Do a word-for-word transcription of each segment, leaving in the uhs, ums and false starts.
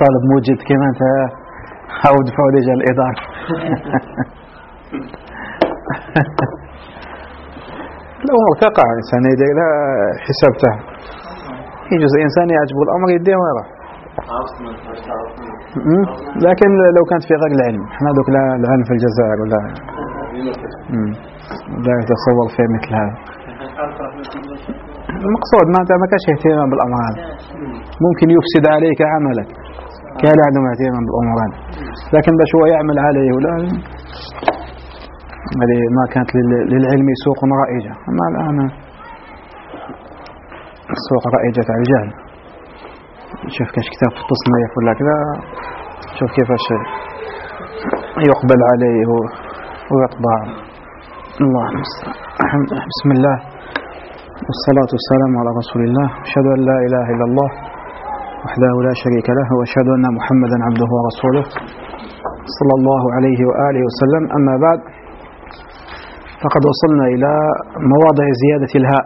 طالب موجد كما أنت حاول دفعوا رجال الإدارة. الأمور تقع إنسان يدي لا حسابتها يجوز إنسان يعجبه الأمر يديه ويروح. لكن لو كانت في غير العلم احنا دوك لا العلم في الجزائر ولا لا يتصور في مثل هذا. المقصود ما انت ما كاش اهتمام بالامر هذا ممكن يفسد عليك عملك كان عدم اهتمام بالامور هذا. لكن باش هو يعمل عليه ولا ما كانت للعلم سوق رائجة. اما الان سوق رائجة على الجهل. شوف كاش كتاب في التصنيف ولا كذا شوف كيفاش يقبل عليه ويطبع. الله المستعان. بسم الله والصلاة والسلام على رسول الله. أشهد أن لا إله إلا الله وحده لا شريك له وأشهد أن محمدا عبده ورسوله صلى الله عليه وآله وسلم. أما بعد فقد وصلنا إلى مواضع زيادة الهاء.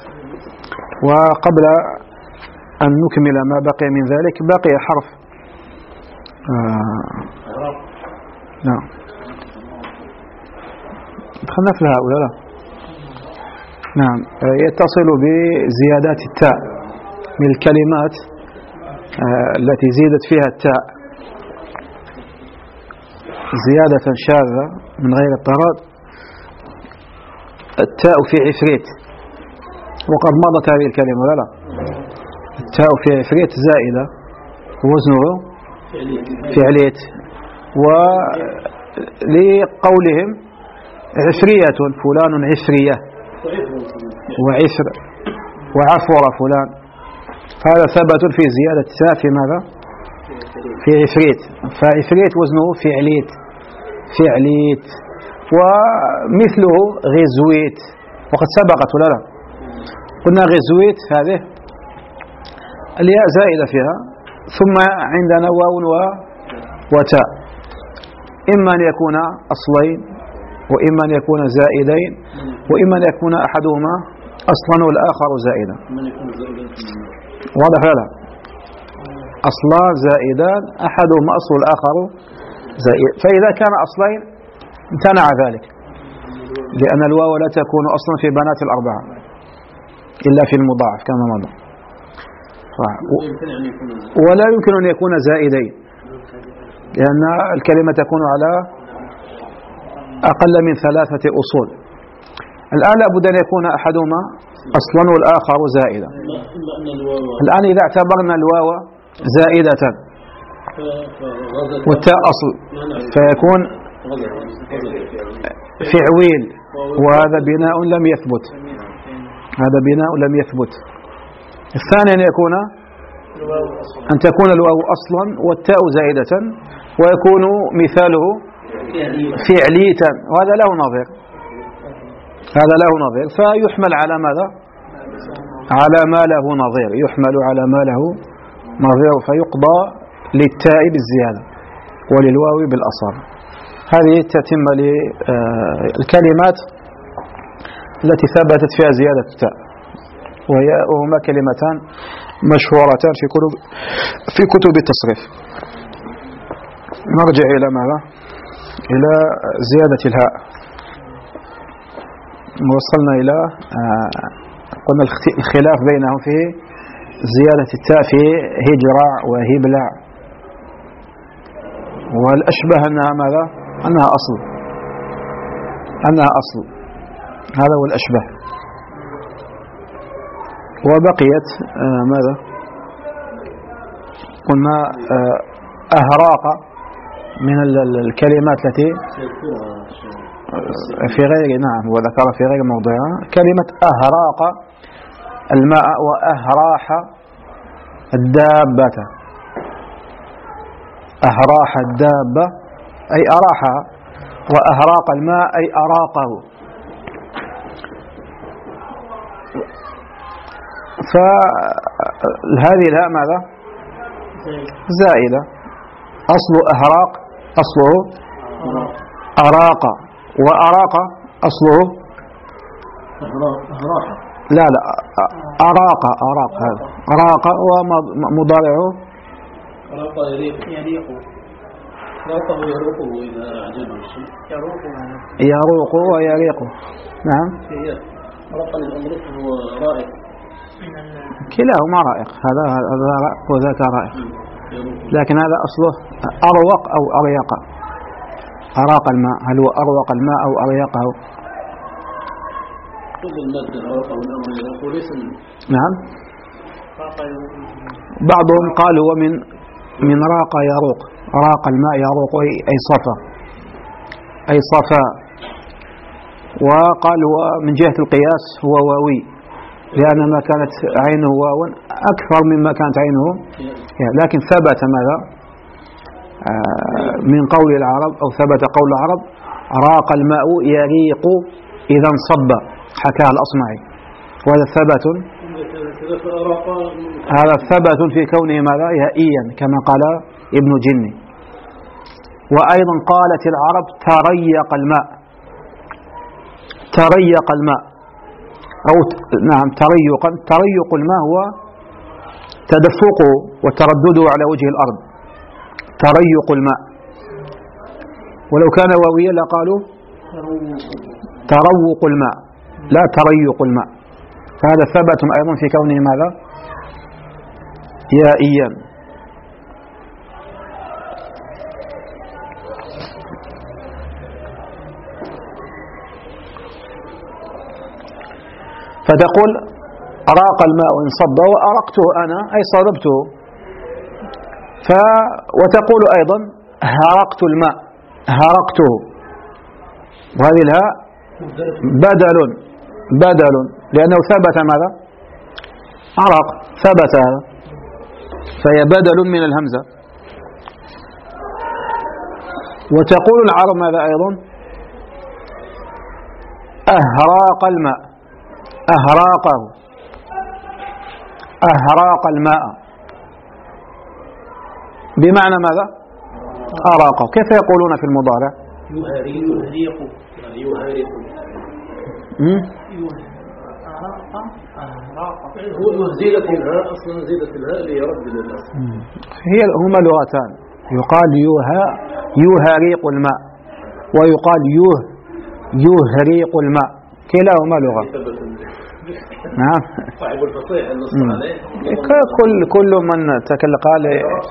وقبل أن نكمل ما بقي من ذلك بقي حرف آه نعم دخلنا في الهاء ولا لا؟ نعم يتصل بزيادات التاء من الكلمات آه التي زيدت فيها التاء زيادة شاذة من غير اضطراد. التاء في عفريت وقد مضت هذه الكلمة ولا لا؟ التاء في عفريت زائدة وزنه فعليت. ولقولهم عفرية فلان عفرية وعفر وعفور فلان هذا ثبت في زيادة التاء في ماذا؟ في عفريت. فعفريت وزنه فعليت فعليت. ومثله غزويت وقد سبقت ولا لا؟ قلنا غزويت هذه الياء زائدة فيها ثم عندنا واو وتاء إما أن يكون أصلين وإما أن يكون زائدين وإما أن يكون أحدهما أصلا والآخر زائدا. واضح لا؟ أصلان زائدان أحدهما أصل والآخر زائد. فإذا كان أصلين امتنع ذلك لأن الواو لا تكون أصلا في بنات الأربعة إلا في المضاعف كما مضى. ولا يمكن أن يكون زائدين لأن الكلمة تكون على أقل من ثلاثة أصول. الآن لابد أن يكون أحدهما أصلا والآخر زائدا. الآن إذا اعتبرنا الواو زائدة والتاء أصل فيكون فعويل وهذا بناء لم يثبت. هذا بناء لم يثبت. الثاني أن يكون أن تكون الواو أصلا والتاء زائدة ويكون مثاله فعليتا وهذا له نظير. هذا له نظير فيحمل على ماذا؟ على ما له نظير. يحمل على ما له نظير فيقضى للتاء بالزيادة وللواو بالأصل. هذه تتم للكلمات التي ثبتت فيها زيادة التاء وهما كلمتان مشهورتان في كتب في كتب التصريف. نرجع إلى ماذا؟ إلى زيادة الهاء. وصلنا إلى قلنا الخلاف بينهم في زيادة التاء في هجرع وهبلع والأشبه أنها ماذا؟ أنها أصل أنها أصل هذا هو الأشبه. وبقيت آه ماذا؟ قلنا آه أهراق من الكلمات التي في غير نعم وذكر في غير موضعها كلمة أهراق الماء وأهراح الدابة. أهراح الدابة أي أراحها وأهراق الماء أي أراقه. فهذه الهاء ماذا؟ زائدة. أصل أهراق أصله أراق وأراق أصله لا لا أراق أراق هذا أراق ومضارعه راق يليق يليق راقه يروقه إذا أعجبه الشيء يروق يروق ويليق. نعم. راق الأمر هو رائق. كلاهما رائق، هذا هذا رائق وذاك رائق، لكن هذا أصله أروق أو أريق. أراق الماء، هل هو أروق الماء أو أريقه؟ نعم. بعضهم قالوا ومن من راق يروق، راق الماء يروق أي صفى أي صفى. وقالوا من جهة القياس هو واوي، لأن ما كانت عينه واو أكثر مما كانت عينه، لكن ثبت ماذا من قول العرب، أو ثبت قول العرب راق الماء يريق إذا انصب، حكاها الأصمعي، وهذا ثبت، هذا ثبت في كونه ماذا يائيا كما قال ابن جني. وأيضا قالت العرب تريق الماء، تريق الماء أو نعم تريقا. تريق الماء هو تدفقه وتردده على وجه الأرض، تريق الماء. ولو كان واويا لقالوا تروق الماء لا تريق الماء، فهذا ثبت أيضا في كونه ماذا يائيا. فتقول أراق الماء انصب وأرقته أنا أي صربته. ف وتقول أيضا هرقت الماء، هرقته، وهذه الهاء بدل بدل لأنه ثبت ماذا عرق، ثبت هذا، فهي بدل من الهمزة. وتقول العرب ماذا أيضا أهراق الماء، أهراقه، أهراق الماء بمعنى ماذا أراقه. كيف يقولون في المضارع يهريق يهريق هو زيادة الهاء، أصلا زيادة الهاء ليردد الأصل. هي هما لغتان، يقال يها يهريق الماء ويقال يه يهريق الماء، كلاهما لغة. نعم. صاحب الفصيح النص عليه كل كل من تكلم قال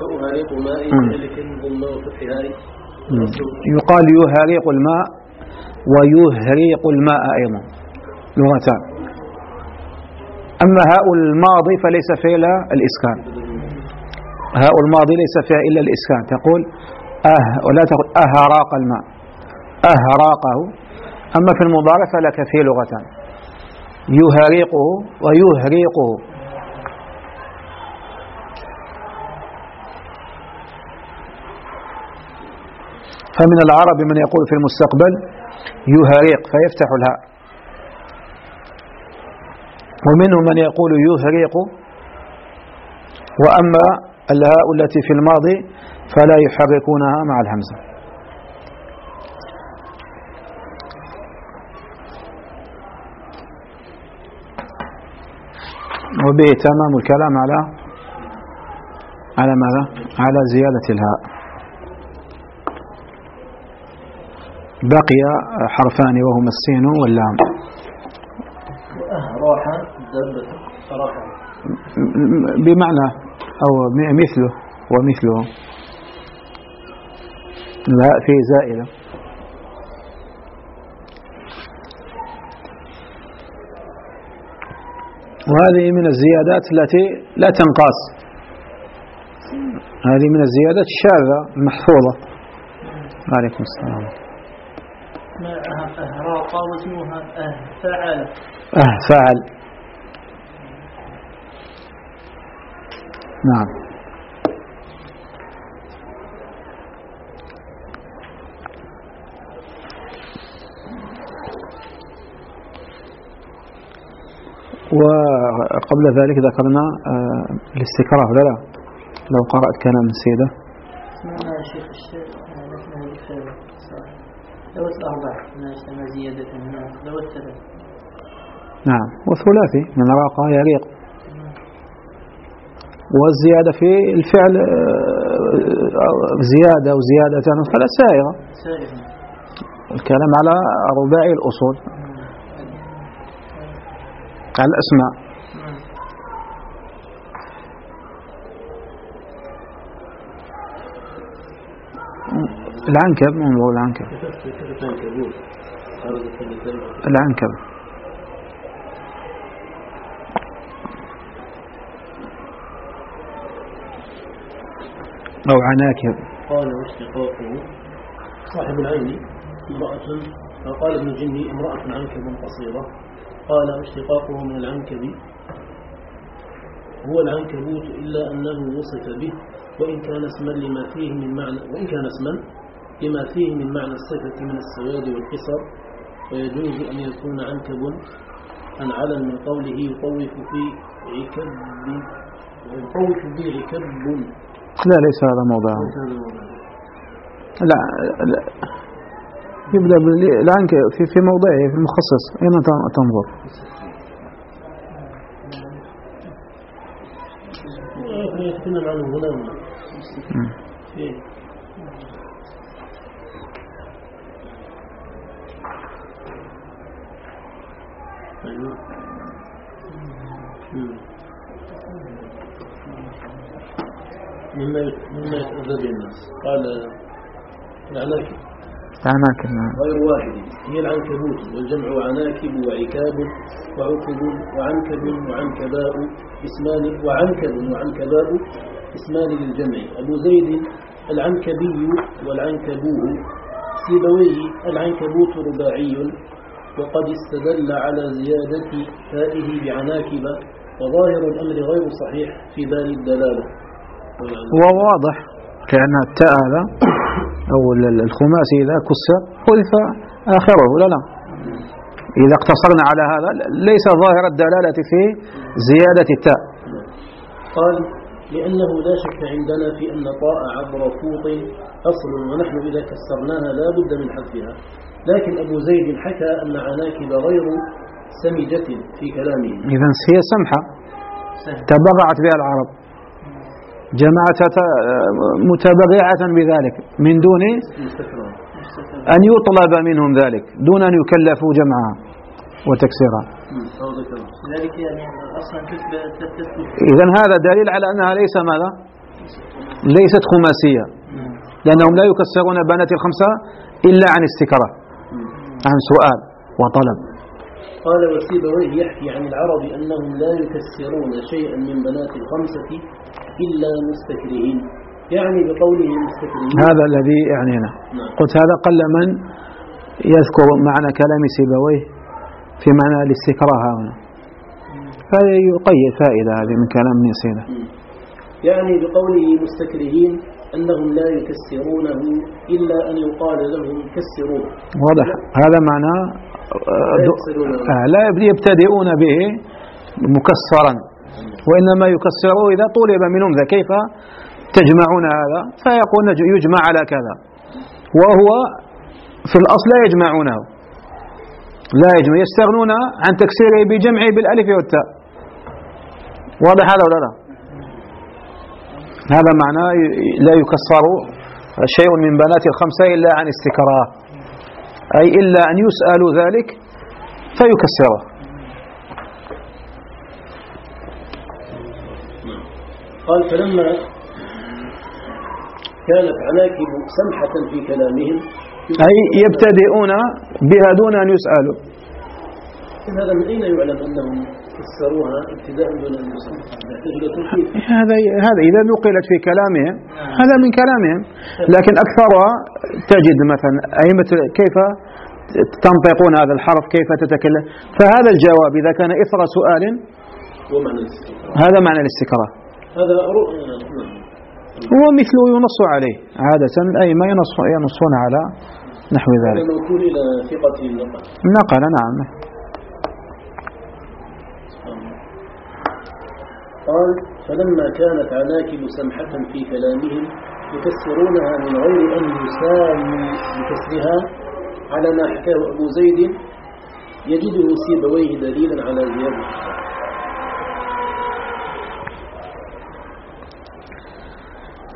يقال يهريق الماء ويهريق الماء أيضا لغتان. أما هاء الماضي فليس فيها إلا الإسكان، هاء الماضي ليس فيها إلا الإسكان، تقول أه ولا تقول أهراق الماء، أهراقه. أما في المضارع فلك فيه لغتان، يهريقه ويهريقه. فمن العرب من يقول في المستقبل يهريق فيفتح الهاء، ومنهم من يقول يهريق، وأما الهاء التي في الماضي فلا يحركونها مع الهمزة. وبه تمام الكلام على على ماذا؟ على زيادة الهاء. بقي حرفان وهما السين واللام. راحة دابة صراحة بمعنى أو مثله ومثله، الهاء فيه زائدة. وهذه من الزيادات التي لا تنقاس، هذه من الزيادات الشاذة المحفوظة. عليكم السلام. أهراق واسمها أهفعل. أهفعل نعم. وقبل ذلك ذكرنا الاستكراف، لا لا لو قرأت كلام السيدة اسمها شيخ الشيخ نحن بالخير ذوات الأربع ناشتما زيادة هنا ذوات ثلاث. نعم. وثلاثي من راقة يريق، والزيادة في الفعل زيادة أو زيادتان فلا سائغة. الكلام على رباعي الأصول، على الأسماء. العنكب من هو العنكب؟ العنكب أو عناكب. قال واشتقاقه صاحب العين امرأة، قال ابن جني امرأة عنكب قصيرة. قال واشتقاقه من العنكب هو العنكبوت إلا أنه وصف به وإن كان اسما لما فيه من معنى وإن كان اسما لما فيه من معنى الصفة من السواد والقصر، ويجوز أن يكون عنكب عن علم من قوله يطوف في عكب يطوف في عكب. لا ليس هذا موضعه. لا, لا. يبدأ بالعنكب في في موضعه في المخصص. أين تنظر؟ يتكلم عنه هنا. مما مما يتأذى به الناس. قال العناكب عناكب غير واحد، هي العنكبوت والجمع عناكب وعكاب وعكب وعنكب وعنكباء اسمان وعنكب وعنكباء اسمان للجمع. أبو زيد العنكبي والعنكبوه. سيبويه العنكبوت رباعي، وقد استدل على زيادة تائه بعناكب، وظاهر الأمر غير صحيح في بال الدلالة. وواضح كأن التاء هذا أو الخماسي إذا كسر حذف آخره. لا لا إذا اقتصرنا على هذا ليس ظاهر الدلالة في زيادة التاء. قال لأنه لا شك عندنا في أن طاء عبر فوط أصل، ونحن إذا كسرناها لا بد من حذفها. لكن أبو زيد حكى أن عناكب غير سمجة في كلامه. إذن هي سمحة تبرعت بها العرب، جماعة متبرعة بذلك من دون أن يطلب منهم ذلك، دون أن يكلفوا جمعها وتكسيرها. إذن هذا دليل على أنها ليس ماذا؟ ليست خماسية، لأنهم لا يكسرون بنات الخمسة إلا عن استكراه، عن سؤال وطلب. قال وسيبويه يحكي عن العرب أنهم لا يكسرون شيئا من بنات الخمسة إلا مستكرهين، يعني بقوله مستكرهين. هذا الذي يعنينا. نعم. قلت هذا قل من يذكر معنى كلام سيبويه في معنى الاستكراه هنا، فهذا يقيد فائدة هذه من كلام ابن سينا. يعني بقوله مستكرهين أنهم لا يكسرونه إلا أن يقال لهم كسروه. واضح هذا معنى لا يبتدئون به مكسرا، وإنما يكسروا إذا طلب منهم ذا كيف تجمعون هذا، فيقول يجمع على كذا، وهو في الأصل لا يجمعونه، لا يجمع، يستغنون عن تكسيره بجمعه بالألف والتاء. واضح هذا ولا لا؟ هذا معناه لا يكسر شيء من بنات الخمسة إلا عن استكراه، أي إلا أن يسألوا ذلك فيكسره. قال فلما كانت عناكب سمحة في كلامهم، أي يبتدئون بها دون أن يسألوا. هذا من أين يعلم أنهم كسروها ابتداء دون أن يسألوا؟ هذا هذا إذا نقلت في كلامهم هذا من كلامهم، لكن أكثرها تجد مثلا أئمة كيف تنطقون هذا الحرف، كيف تتكلم، فهذا الجواب إذا كان إثر سؤال هذا معنى الاستكراه. هذا هو مثله ينص عليه عادة، الأئمة ينصون على نحو ذلك. هذا موكول إلى ثقة النقل. نقل نعم. قال فلما كانت عناكب سمحة في كلامهم يكسرونها من غير أن يساموا بكسرها على ما حكاه أبو زيد، يجده سيبويه دليلا على زيادة.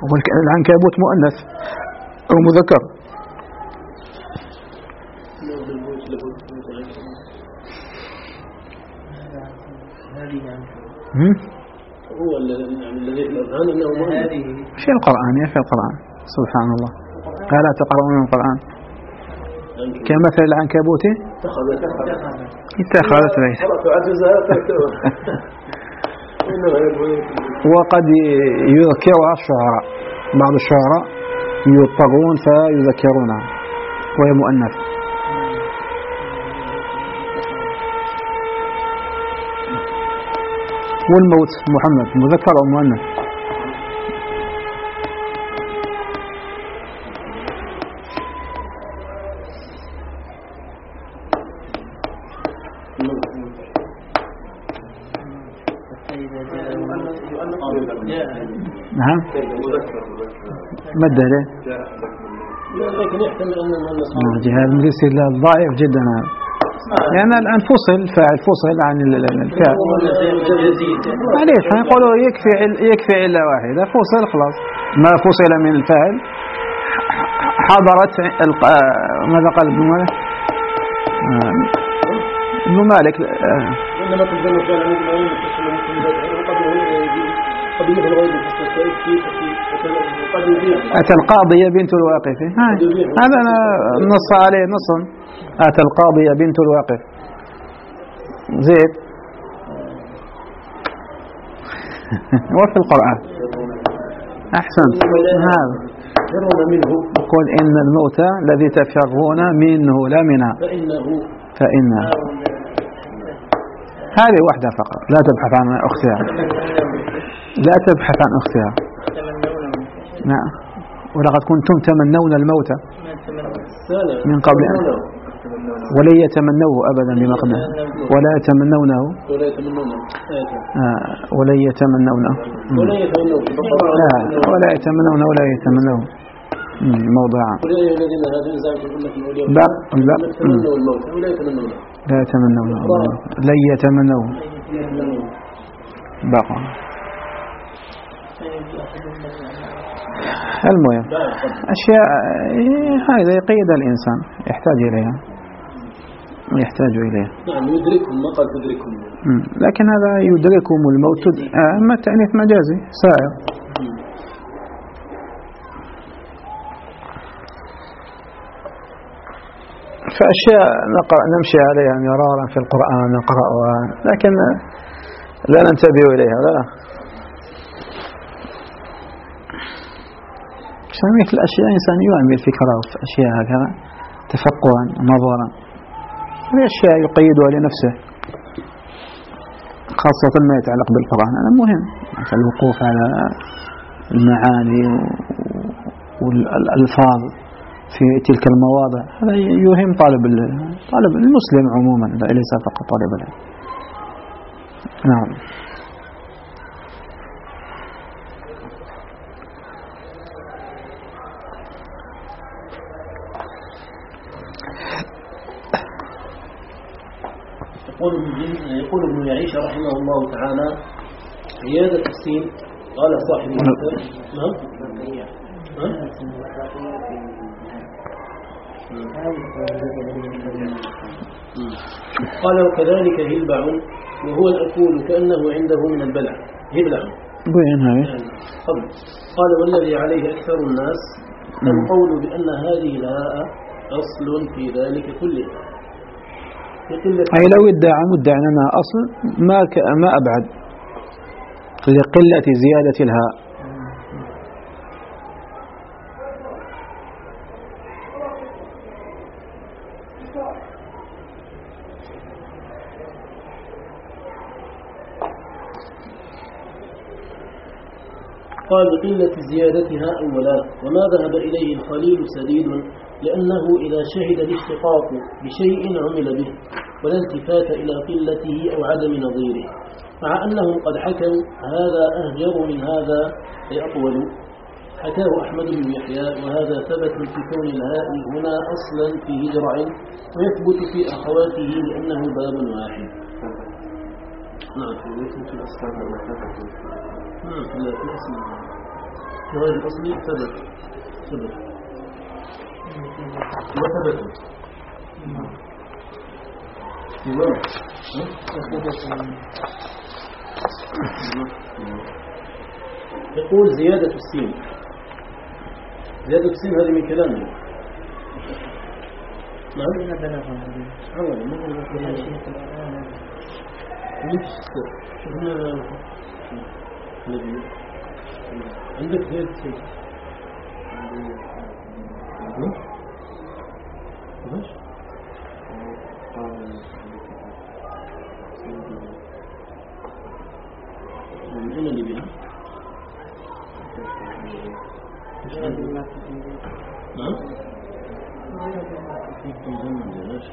والعنكبوت مؤنث أو مذكر. هو الذي في الأذهان إنه مؤنث في القرآن يا في القرآن سبحان الله. قال تقرؤون من القرآن كمثل العنكبوت اتخذت بيتا. وقد يذكرها الشعراء، بعض الشعراء يضطرون فيذكرونها وهي مؤنث. والموت محمد مذكر أو مؤنث؟ نعم ما الدليل؟ لكن يحتمل أن المؤنث جهاز الاستدلال ضعيف جدا، لأن يعني الآن فصل فاعل فصل عن الفعل. معليش هنقولوا يكفي يكفي إلا واحدة فصل خلاص. ما فصل من الفاعل حضرت ماذا قال ابن مالك؟ ابن مالك إنما تلزم فعل من العلم أتى القاضية بنت الواقف، هذا نص عليه نص. أتى القاضية بنت الواقف زيد وفي القرآن أحسن. هذا يقول إن الموت الذي تفرون منه لا منها فإنها. هذه واحدة فقط، لا تبحث عن أختها، لا تبحث عن أختها. نعم ولقد كنتم تمنون الموت من قبل أن ولن يتمنوه أبدا بما قدم ولا يتمنونه آه ولن يتمنونه لا ولا يتمنونه ولا يتمنوه موضعا لا لا لا يتمنونه لن يتمنوه باقا. المهم أشياء هذا يقيد الإنسان يحتاج إليها يحتاج إليها. نعم يدركهم ما قال تدركهم. لكن هذا يدركهم الموت أما التأنيث مجازي سائر. فأشياء نمشي عليها مرارا في القرآن نقرأها لكن لا ننتبه إليها لا. مثل الأشياء إنسان يعمل فكرة في أشياء هكذا تفقها نظرا، هذه أشياء يقيدها لنفسه خاصة ما يتعلق بالقرآن. هذا مهم مثل الوقوف على المعاني والألفاظ في تلك المواضع، هذا يهم طالب طالب المسلم عموما ليس فقط طالب العلم. نعم يقول ابن يعيش رحمه الله تعالى عيادة السين قال صاحب المثل نعم قال وكذلك هلبع وهو الأكول كأنه عنده من البلع هبلع قال والذي عليه أكثر الناس القول بأن هذه الهاء أصل في ذلك كله. أي لو ادعى مدعي أنها أصل ما ما أبعد لقلة زيادة الهاء. قال بقلة زيادتها أولا وما ذهب إليه الخليل سديد لأنه إذا شهد الاشتقاق بشيء عمل به ولا التفات إلى قلته أو عدم نظيره، مع أنهم قد حكوا هذا أهجر من هذا أي أطول. حكاه أحمد بن يحيى وهذا ثبت في كون الهاء هنا أصلا في هجرع ويثبت في أخواته لأنه باب واحد. نعم في الأسماء نعم في الأسماء في غير الأصل ثبت ثبت وثبت يقول زيادة السين. زيادة السين هذه من كلامه. نعم. عندك زيادة السين. ليش؟ من أين اللي بها؟ نعم؟ في زمن ليش؟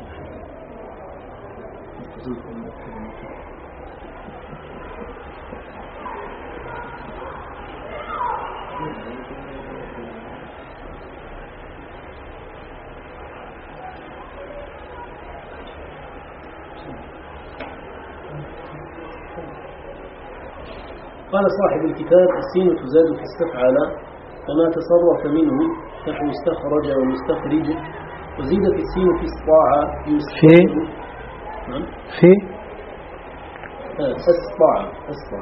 قال صاحب الكتاب: السين تزاد في استفعل فما تصرف منه نحو استخرج ومستخرج، وزيدت السين في استطاع في نعم في استطاع استطاع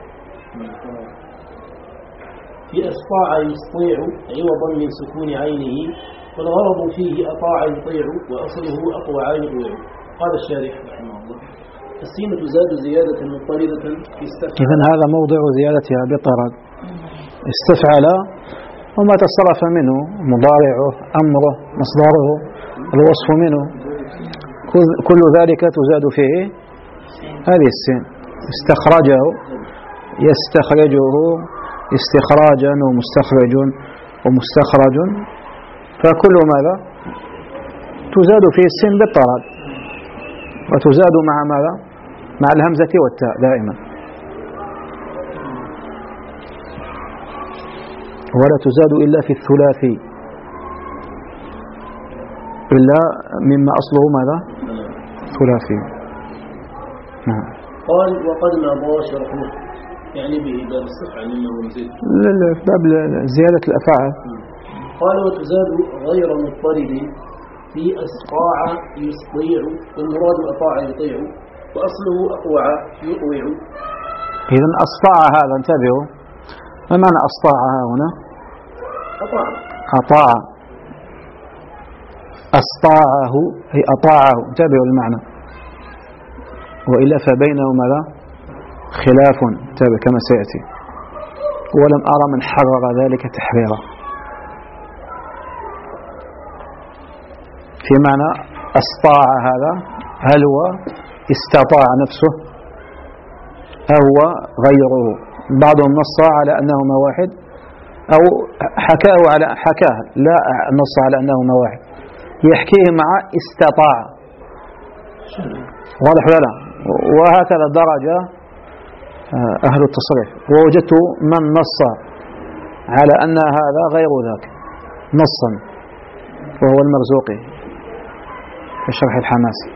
في استطاع يستطيع عوضا من سكون عينه، والغرض فيه أطاع يطيع وأصله أطوع يطيع. قال الشارح رحمه الله: السين تزاد زيادة مضطردة في استفعل. إذن هذا موضع زيادتها بطرد. استفعل وما تصرف منه مضارعه أمره مصدره الوصف منه كل ذلك تزاد فيه هذه السين. استخرجه يستخرجه استخراجا ومستخرج ومستخرج، فكل ماذا تزاد فيه السين بالطرد، وتزاد مع ماذا مع الهمزة والتاء دائما، ولا تزاد إلا في الثلاثي إلا مما أصله ماذا ثلاثي. نعم. قال: وقد مضى شرحه، يعني به باب الصفعة مما هو مزيد. لا لا باب زيادة الأفعال. قال: وتزاد غير مضطرد في أسطاع يسطيع، والمراد أطاع يطيع، وأصله أطوع يطوع. إذن أسطاع هذا انتبهوا، ما معنى أسطاع هنا؟ أطاع أطاع أسطاعه أي أطاعه، انتبهوا المعنى، وإلا فبينه ماذا خلاف، انتبه كما سيأتي، ولم أرى من حرر ذلك تحريرا. في معنى أسطاع هذا هل هو استطاع نفسه أو هو غيره؟ بعضهم نص على أنهما واحد، أو حكاه على حكاه لا نص على أنهما واحد، يحكيه مع استطاع. واضح ولا لا؟ وهكذا درجة أهل التصريف، ووجدت من نص على أن هذا غير ذاك نصا، وهو المرزوقي في شرح الحماسي،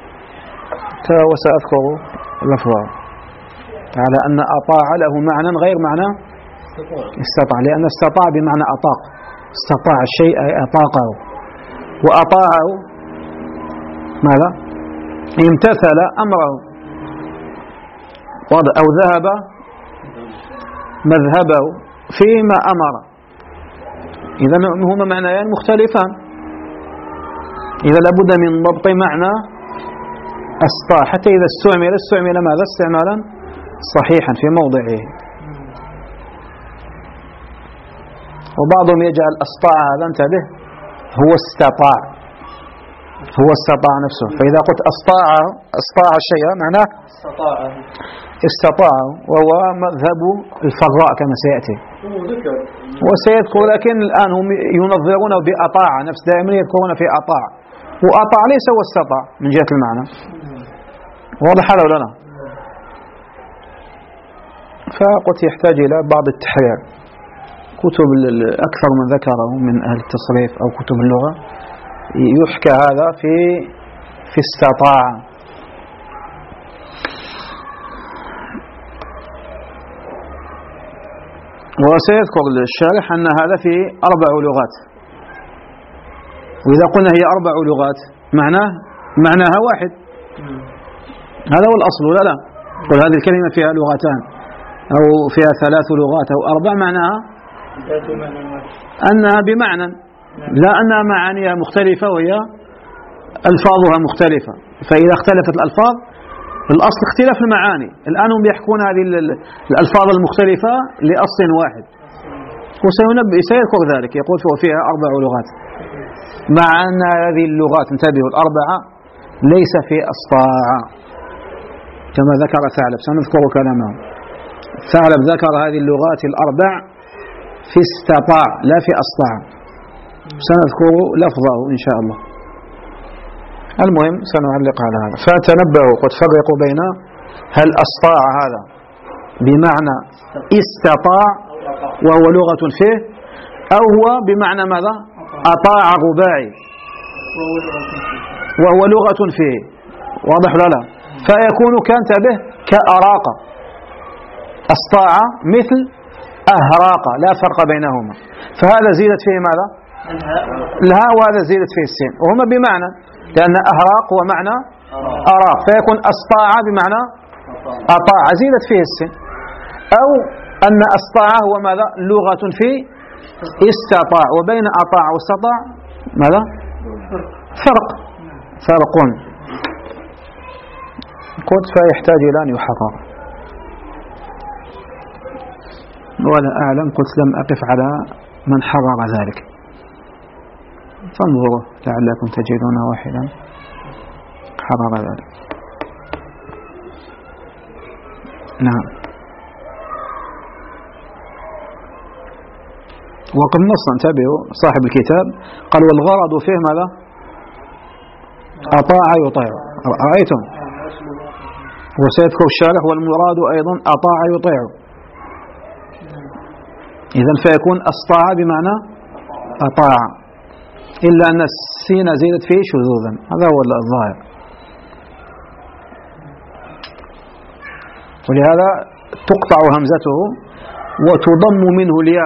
وسأذكر لفظه على أن أطاع له معنى غير معنى استطاع، لأن استطاع بمعنى أطاق، استطاع الشيء أي أطاقه، وأطاعه ماذا امتثل أمره، أو ذهب مذهبه فيما أمر. إذا هما معنيان مختلفان، إذا لابد من ضبط معنى أسطاع حتى إذا استعمل استعمل ماذا استعمالا صحيحا في موضعه. وبعضهم يجعل أسطاع هذا انتبه هو استطاع، هو استطاع نفسه، فإذا قلت أسطاع أسطاع الشيء معناه استطاعه استطاعه، وهو مذهب الفراء كما سيأتي وسيذكر. لكن الآن هم ينظرونه بأطاع، نفس دائما يذكرون في أطاع، وأطاع ليس هو استطاع من جهة المعنى. واضح هذا ولا لا؟ فقلت يحتاج إلى بعض التحرير، كتب أكثر من ذكره من أهل التصريف أو كتب اللغة يحكى هذا في في استطاع. وسيذكر الشارح أن هذا فيه أربع لغات، وإذا قلنا هي أربع لغات معناه معناها واحد، هذا هو الأصل ولا لا؟ قل هذه الكلمة فيها لغتان أو فيها ثلاث لغات أو أربع، معناها أنها بمعنى، لا أنها معانيها مختلفة وهي ألفاظها مختلفة. فإذا اختلفت الألفاظ الأصل اختلاف المعاني. الآن هم يحكون هذه الألفاظ المختلفة لأصل واحد، وسيذكر ذلك. يقول فيها أربع لغات، مع أن هذه اللغات انتبهوا الأربعة ليس في أسطاع كما ذكر ثعلب، سنذكر كلامه. ثعلب ذكر هذه اللغات الأربع في استطاع لا في أسطاع، سنذكر لفظه إن شاء الله. المهم سنعلق على هذا. فتنبهوا قد فرقوا بين هل أسطاع هذا بمعنى استطاع وهو لغة فيه، أو هو بمعنى ماذا؟ أطاع رباعي وهو لغة فيه. واضح لا لا؟ فيكون كان به كأراق. أسطاع مثل أهراق، لا فرق بينهما. فهذا زيدت فيه ماذا؟ الهاء، وهذا زيدت فيه السين، وهما بمعنى، لأن أهراق هو معنى أراق، فيكون أسطاع بمعنى أطاع زيدت فيه السين. أو أن أسطاع هو ماذا؟ لغة في استطاع، وبين أطاع واستطاع ماذا؟ فرق فرق قلت فيحتاج إلى أن يحقق، ولا أعلم، قلت لم أقف على من حرر ذلك، فانظروا لعلكم تجدون واحدا حرر ذلك. نعم. وقد نص، انتبهوا، صاحب الكتاب قال والغرض فيه ماذا؟ أطاع يطيع. رأيتم؟ وسيذكر الشارح والمراد أيضا أطاع يطيع. إذن فيكون أسطاع بمعنى أطاع، إلا أن السين زيدت فيه شذوذا، هذا هو الظاهر. ولهذا تقطع همزته وتضم منه الياء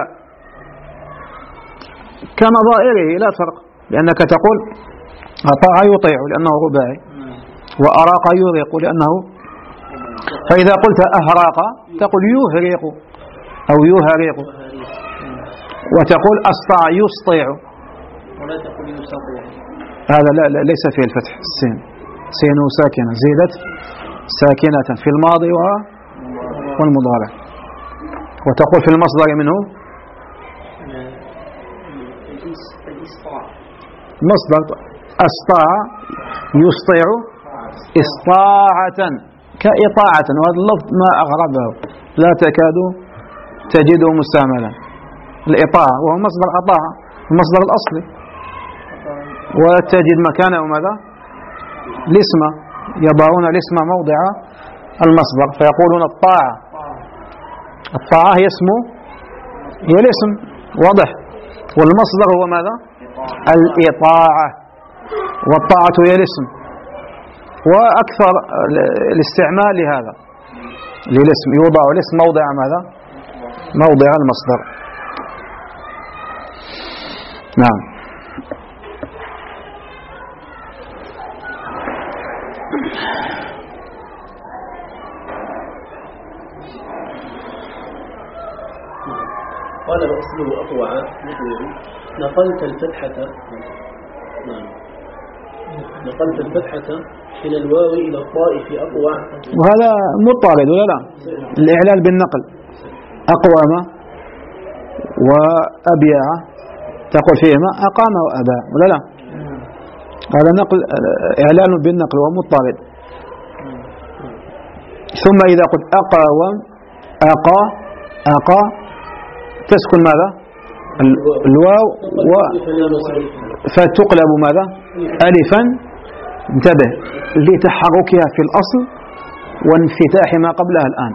كنظائره، لا فرق، لأنك تقول أطاع يطيع لأنه رباعي، وأراق يغرق لأنه، فإذا قلت أهراق تقول يهرق أو يهرق، وتقول أسطاع يسطيع، ولا تقول يستطيع. هذا لا, لا ليس فيه الفتح، السين سين ساكنة زيدت ساكنة في الماضي والمضارع. وتقول في المصدر منه مصدر أسطاع يسطيع إسطاعة كإطاعة، وهذا اللفظ ما أغربه، لا تكاد تجده مستعملا. الإطاعة وهو مصدر أطاع، المصدر الأصلي، وتجد مكانه ماذا؟ الاسم، يضعون الاسم موضع المصدر فيقولون الطاعة. الطاعة هي اسم، هي الاسم، واضح، والمصدر هو ماذا؟ الإطاعة، والطاعة هي الاسم، وأكثر الاستعمال لهذا للاسم، يوضع الاسم موضع ماذا؟ موضع المصدر. نعم. قال وأصله أطوع يطوع، نقلت الفتحة، نعم، نقلت الفتحة من الواو إلى الطاء في أطوع، وهذا مضطرد ولا لا؟ الإعلال بالنقل، أقوام وأبيع تقول فيهما أقام وأباع ولا لا؟ هذا نقل، إعلان بالنقل ومضطرد. ثم إذا قلت أقاوم أقا أقا تسكن ماذا؟ الواو و فتقلب ماذا؟ ألفا، انتبه، لتحركها في الأصل وانفتاح ما قبلها الآن،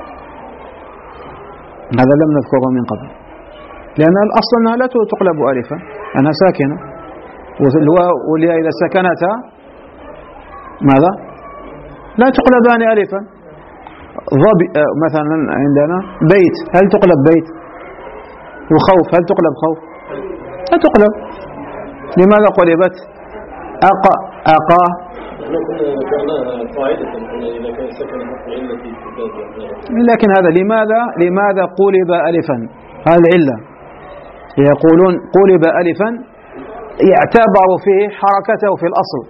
هذا لم نذكره من قبل، لأن الأصل أنها لا تقلب ألفا، أنها ساكنة، والياء إذا سكنتها ماذا؟ لا تقلبان ألفا. ضب مثلا عندنا بيت، هل تقلب بيت؟ وخوف هل تقلب خوف؟ لا تقلب. لماذا قلبت؟ أقى أقى لكن هذا لماذا لماذا قلب ألفا؟ هذه العلة. يقولون قلب ألفا يعتبر فيه حركته في الأصل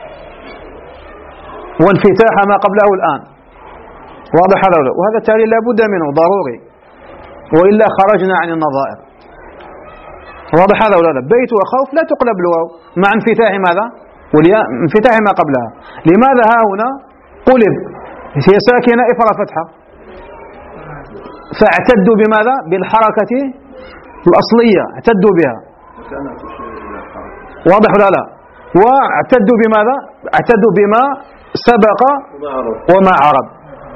وانفتاح ما قبله الآن. واضح هذا؟ وهذا التعليل لا بد منه ضروري، وإلا خرجنا عن النظائر. واضح هذا ولا لا؟ بيت وخوف لا تقلب الواو مع انفتاح ماذا؟ والياء انفتاح ما قبلها. لماذا ها هنا قلب؟ هي ساكنة إفرا فتحة، فاعتدوا بماذا؟ بالحركة الأصلية، اعتدوا بها. واضح ولا لا؟ واعتدوا بماذا؟ اعتدوا بما سبق وما عرب،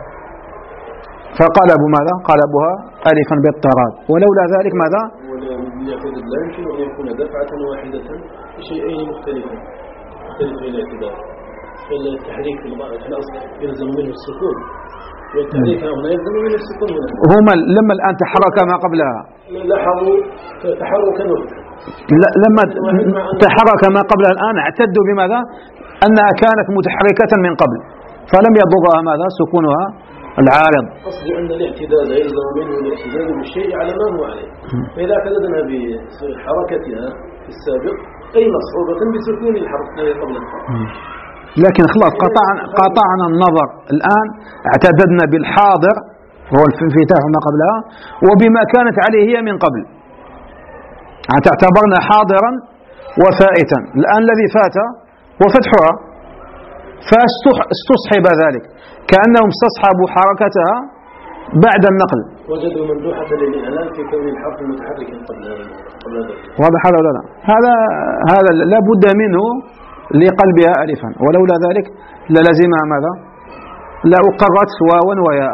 فقلبوا ماذا؟ قلبها ألفا بالطراد. ولولا ذلك ماذا؟ يعتدد لا يمكن أن يكون دفعة واحدة بشيئين مختلفين مختلفين الاعتداد. فالتحريك في الأصل يلزم منه السكون، والتحريك هنا يلزم منه السكون هنا. هما لما الآن تحرك ما قبلها لاحظوا تحركا وفتحا. لما تحرك ما قبلها الآن اعتدوا بماذا؟ أنها كانت متحركة من قبل، فلم يضرها ماذا؟ سكونها العارض. قصدي أن الاعتداد يلزم منه الاعتداد بالشيء على ما هو عليه. فإذا اعتددنا بحركتها في السابق أي مصحوبة بسكون الحرف قبلها. لكن خلاص قطعنا قطعنا النظر الآن، اعتددنا بالحاضر هو الانفتاح ما قبلها وبما كانت عليه هي من قبل، اعتبرنا حاضرا وفائتا. الآن الذي فات وفتحها، فاستصحب ذلك كأنهم استصحبوا حركتها بعد النقل. وجدوا مندوحة للإعلان في كون الحرف المتحرك قبل هذا. واضح هذا ولا لا؟ هذا هذا لا بد منه لقلبها ألفا، ولولا ذلك للزمها ماذا؟ لا أقرت واوا وياء.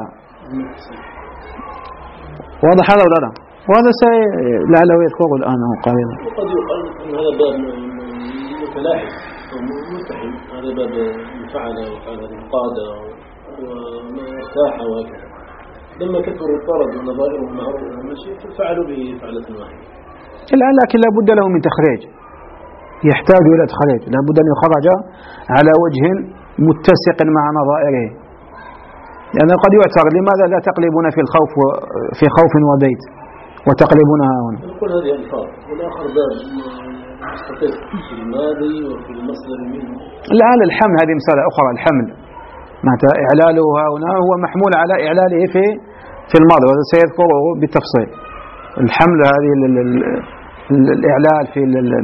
واضح هذا ولا لا؟ وهذا سي لعله يذكره الآن قريبا. وقد يقال أن هذا باب متلاحق وملتحم، هذا باب فعل وفعل قاد وارتاح وهكذا. لما كثروا الطرد والنظائر والمعروف والمشي فعلوا به فعلة واحدة. الآن لكن لا بد له من تخريج، يحتاج إلى تخريج، لا بد أن يخرج على وجه متسق مع نظائره. لأن قد يعترض لماذا لا تقلبون في الخوف في خوف وبيت وتقلبونها هنا؟ نقول هذه الفاظ، والآخر باب مستقل في الماضي وفي المصدر منه. الآن الحمل هذه مسألة أخرى. الحمل معناتها إعلاله هنا هو محمول على إعلاله في في الماضي، وهذا سيذكره بالتفصيل. الحمل هذه الإعلال في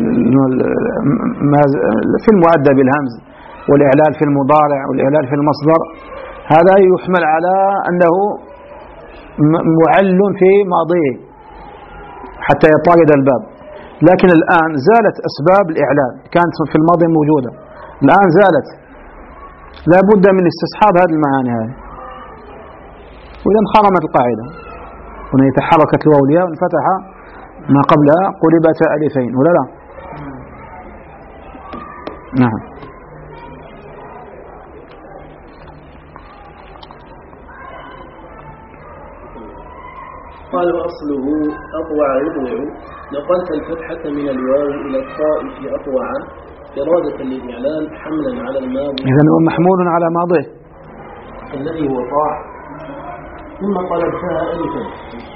في المؤدى بالهمز، والإعلال في المضارع، والإعلال في المصدر، هذا يحمل على أنه معل في ماضيه حتى يطارد الباب. لكن الآن زالت أسباب الإعلال، كانت في الماضي موجودة، الآن زالت، لا بد من استصحاب هذه المعاني هذه. وإذا انخرمت القاعدة هنا يتحركت الواو والياء وانفتح ما قبلها قلبت ألفين ولا لا؟ نعم. قال وأصله أطوع يطوع، نقلت الفتحة من الواو إلى الطاء في أطوع إرادة للإعلان حملا على الماضي. إذن هو محمول على ماضيه الذي هو طاع، ثم قلبتها ألفا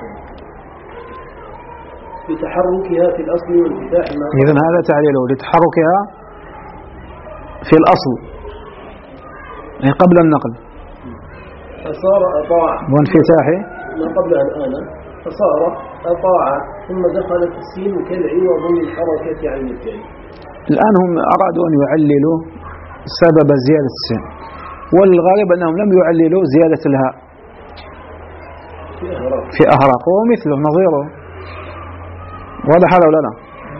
بتحركها في الأصل وانفتاح ما. إذن هذا تعليله لتحركها في الأصل أي قبل النقل، فصار أطاع وانفتاحه ما قبلها الآن، فصار أطاع ثم دخلت السين كالعوض من الحركة عن الفعل. الآن هم أرادوا أن يعللوا سبب زيادة السين، والغالب أنهم لم يعللوا زيادة الهاء في أهرق، وهو مثله نظيره. واضح هذا ولا لا؟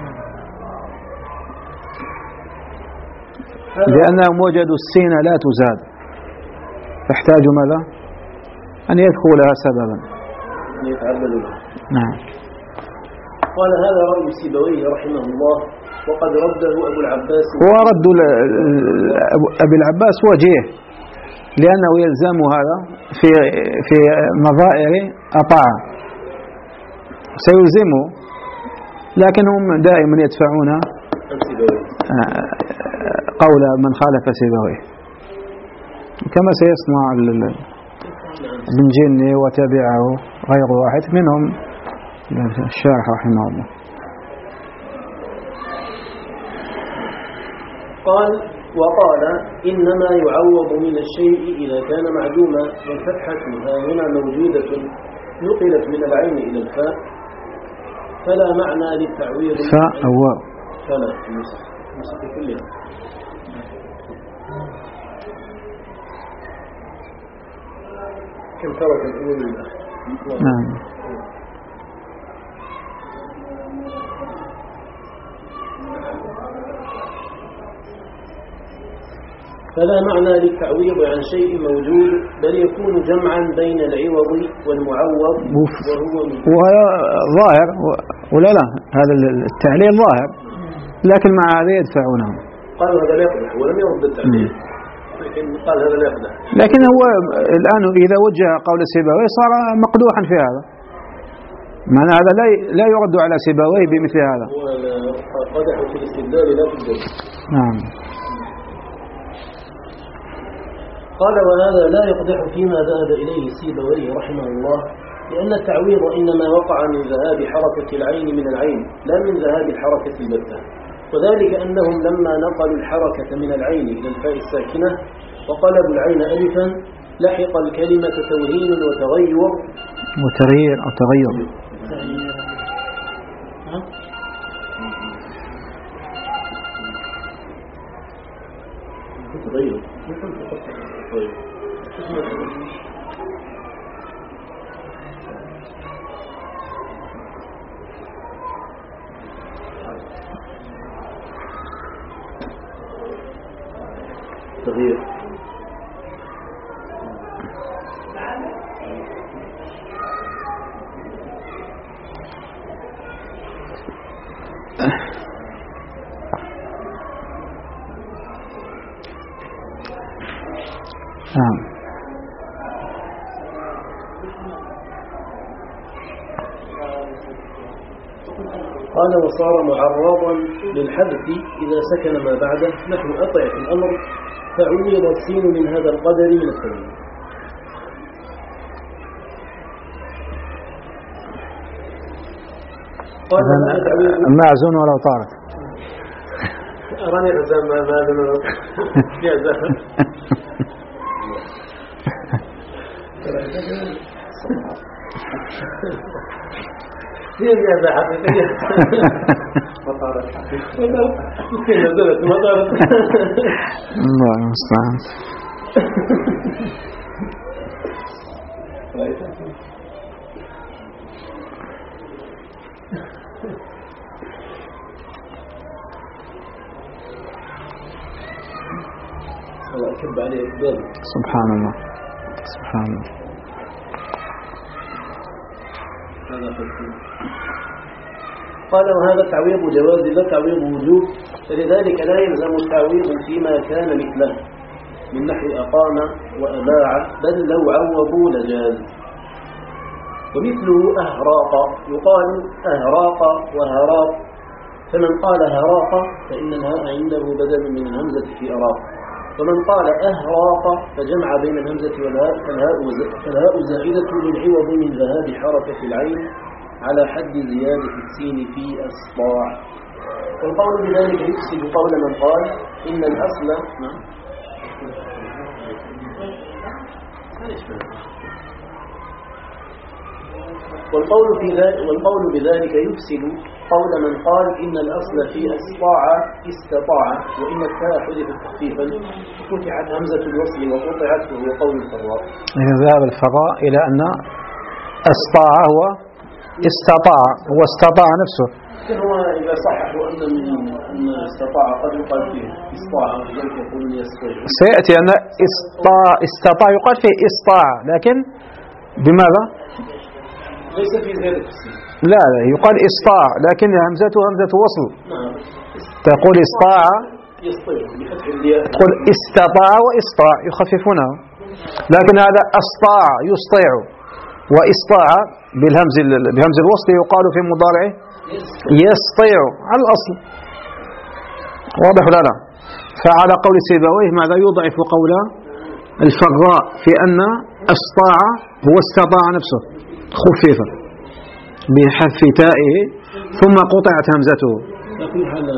لأنهم وجدوا السين لا تزاد، فاحتاجوا ماذا؟ أن يذكروا لها سببا. يتعبدوا له. نعم. قال هذا رأي سيبويه رحمه الله، وقد رده أبو العباس. ورد أبي العباس وجيه، لأنه يلزم هذا في في نظائر أطاع، سيلزموا، لكنهم دائما يدفعون قول من خالف سيبويه، كما سيصنع ابن جني وتبعه غير واحد منهم الشارح رحمه الله. قال وقال إنما يعوض من الشيء إذا كان معدوما، والفتحة هنا موجودة نقلت من العين إلى الفاء، فلا معنى للتعويض. فاء أو واو؟ فلا المسح المسح كلها. كم ترك الأول الأخير؟ نعم. فلا معنى للتعويض عن شيء موجود، بل يكون جمعا بين العوض والمعوض، وهو وهذا ظاهر ولا لا؟ هذا التعليل ظاهر، لكن مع هذا يدفعونه. قالوا هذا لا يقدح ولم يرد التعليل، لكن قال هذا لا يقدح. لكن هو الآن إذا وجه قول سيبويه صار مقدوحا في هذا، معنى هذا لا لا يرد على سيبويه بمثل هذا. هو قدح في الاستدلال لا في الدليل. نعم. قال وهذا لا يقدح فيما ذهب إليه سيبويه رحمه الله، لأن التعويض إنما وقع من ذهاب حركة العين من العين، لا من ذهاب الحركة البتة، وذلك أنهم لما نقلوا الحركة من العين إلى الفاء الساكنة وقلبوا العين ألفا، لحق الكلمة توهين وتغير وتغيير أو تغير تغير طيب. تغيير نعم. قال وصار معرضا للحذف إذا سكن ما بعده، نحو أطع في الأمر، فعوض السين من هذا القدر من التنوين. قال المعزون ولو طارت. أراني أحزان ما هذا يا زهر. هي زيادة حقيقية. مطارت حقيقية. ممكن نزلت مطارت. الله المستعان. الله يكب عليه الدل. سبحان الله سبحان الله. قال وهذا تعويض جواز لا تعويض وجوب، فلذلك لا يلزم التعويض فيما كان مثله من نحو أقام وأباع، بل لو عوضوا لجاز. ومثله أهراق، يقال أهراق وهراق، فمن قال هراق فإن الهاء عنده بدل من الهمزة في أراق، ومن قال أهراق فجمع بين الهمزة والهاء، فالهاء زائدة للعوض من ذهاب حركة العين على حد زيادة السين في أصطاع. والقول بذلك يفسد قول من قال إن الأصل والقول, في ذلك والقول بذلك يفسد قول من قال إن الأصل في أصطاع استطاع، وإن التاء حذفت تخفيفا فتحت همزة الوصل وقطعت، وهو قول الفراء. إذا ذهب الفراء إلى أن أصطاع هو استطاع، هو استطاع نفسه. هو إذا صححوا أن أن استطاع قد يقال فيه استطاع، ولذلك يقول يستطيع. سيأتي أن استطاع استطاع يقال فيه استطاع، لكن بماذا؟ ليس في زيادة السين. لا لا يقال استطاع، لكن همزته همزة وصل. نعم. تقول استطاع يستطيع بفتح الياء. تقول استطاع وإسطاع يخففونه، لكن هذا أسطاع يسطيع، وإسطاع بالهمز بهمز الوصل يقال في مضارعه يستطيع على الأصل. واضح ولا لا؟ فعلى قول سيبويه ماذا يضعف قول الفراء في أن استطاع هو استطاع نفسه خفيفا بحذف تائه ثم قطعت همزته. لكن هذا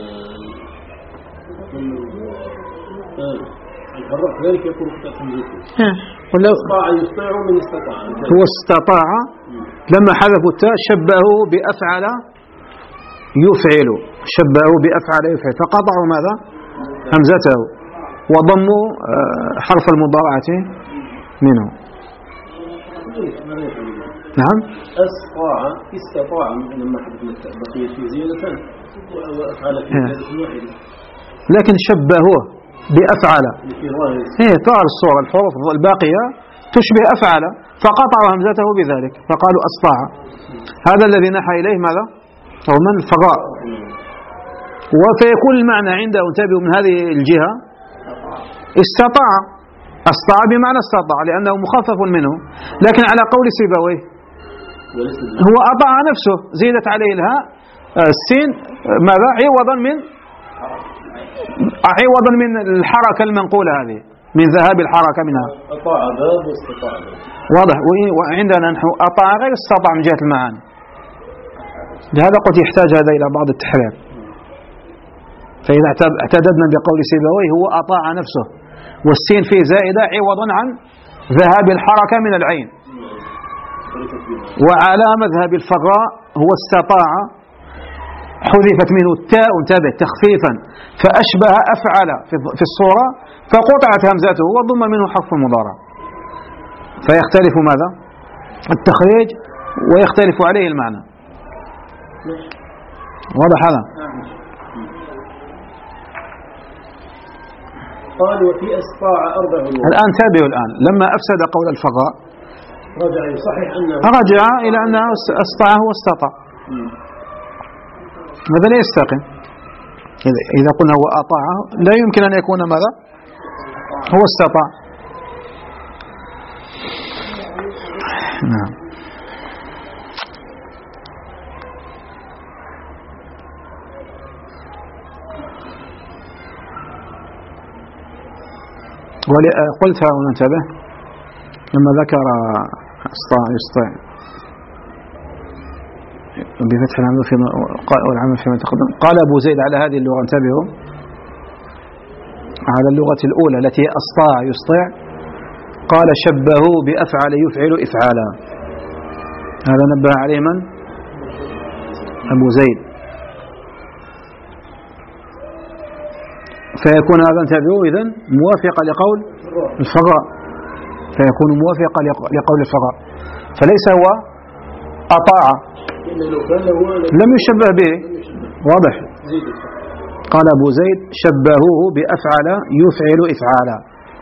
الفراء كذلك يكون قطعت همزته. استطاع يستطيع من استطاع. هو استطاع لما حذفوا التاء شبهوا بأفعل يفعل، شبهوا بأفعل يفعل فقطعوا ماذا؟ همزته وضموا حرف المضارعة منه. نعم. استطاع استطاع لما حذفنا التاء بقيت في زيادة وأفعل في زيادة واحدة. لكن شبهوه بأفعل. هي طار الصورة الحروف الباقية تشبه أفعل فقطعوا همزته بذلك فقالوا أستطاع. هذا الذي نحى إليه ماذا؟ أو من الفراء. وفيكون المعنى عنده انتبهوا من هذه الجهة استطاع، استطاع بمعنى استطاع لأنه مخفف منه، لكن على قول سيبويه هو أطاع نفسه زيدت عليه الهاء السين ماذا؟ عوضا من عوضا من الحركة المنقولة هذه من ذهاب الحركة منها. أطاع باب واستطاع باب. واضح. وعندنا نحن أطاع غير استطاع من جهة المعاني، لهذا قد يحتاج هذا إلى بعض التحرير. فإذا اعتددنا بقول سيبويه هو أطاع نفسه والسين فيه زائدة عوضا عن ذهاب الحركة من العين. وعلى مذهب الفراء هو استطاع حذفت منه التاء انتبه تخفيفا فأشبه أفعل في الصورة فقطعت همزته وضم منه حرف المضارع فيختلف ماذا؟ التخريج ويختلف عليه المعنى. واضح هذا؟ قال وفي استطاع أربع لغات. الآن تابعوا الآن لما أفسد قول الفراء رجع يصحح أنه رجع إلى أنه استطاع هو استطاع. هذا لا يستقيم. إذا قلنا هو أطاع لا يمكن أن يكون ماذا؟ هو استطاع. نعم. قلت هنا انتبه لما ذكر استطاع يستطيع بفتح العمل في والعمل فيما تقدم قال أبو زيد على هذه اللغة انتبهوا على اللغة الأولى التي استطاع يستطيع قال شبهوا بأفعل يفعل إفعالا. هذا نبه عليه من؟ أبو زيد. فيكون هذا انتبهوا إذن موافقة لقول الفراء فيكون موافقة لقول الفراء فليس هو أطاع لم يشبه به. واضح. قال أبو زيد شبهوه بأفعل يفعل إفعالا.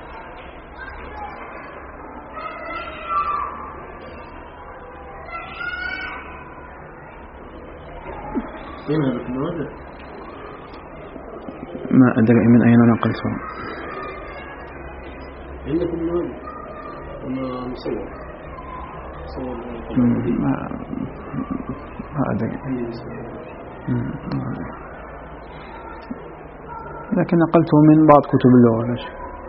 ما أدري من أين نقلته. عندكم نوع وما مصور مصور ما أدري لكن نقلته من بعض كتب اللغة. ليش؟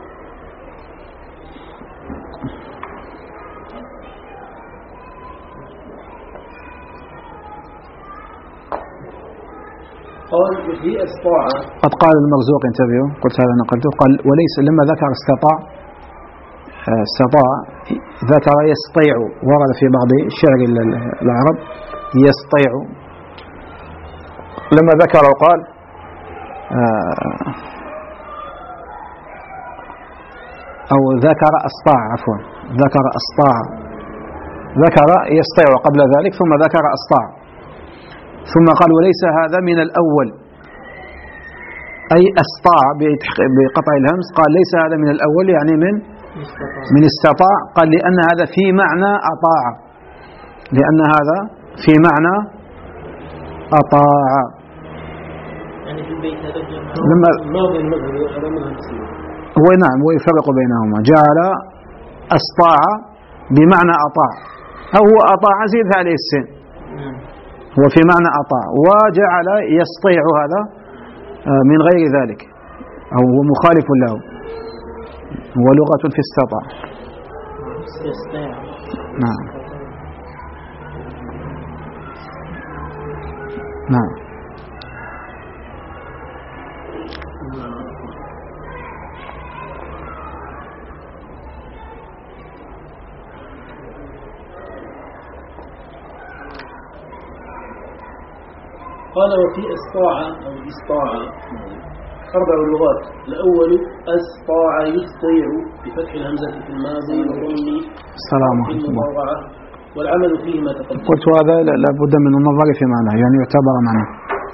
قال وفي استطاع قد قال المرزوق انتبهوا قلت هذا نقلته قال وليس لما ذكر استطاع استطاع ذكر يستطيع ورد في بعض شعر العرب يستطيع لما ذكر قال أو ذكر أستطاع عفوا ذكر أستطاع ذكر يستطيع قبل ذلك ثم ذكر أستطاع ثم قال وليس هذا من الأول أي أستطاع بقطع الهمز قال ليس هذا من الأول يعني من من استطاع قال لأن هذا في معنى أطاع لأن هذا في معنى أطاع يعني في البيت هذا لما ماضي المذهب على مذهب السلف هو نعم ويفرق بينهما جعل أستطاع بمعنى أطاع أو هو أطاع زيد عليه السين، هو في معنى أطاع، وجعل يستطيع هذا من غير ذلك، أو هو مخالف له، هو لغة في استطاع. نعم نعم. قال وفي استطاع أو استطاع أربع لغات. الأول استطاع يستطيع بفتح الهمزة في الماضي وضم السلام في عليكم. المضارعة، والعمل فيه ما تقدم. قلت هذا لابد من النظر في معناه، يعني يعتبر معناه.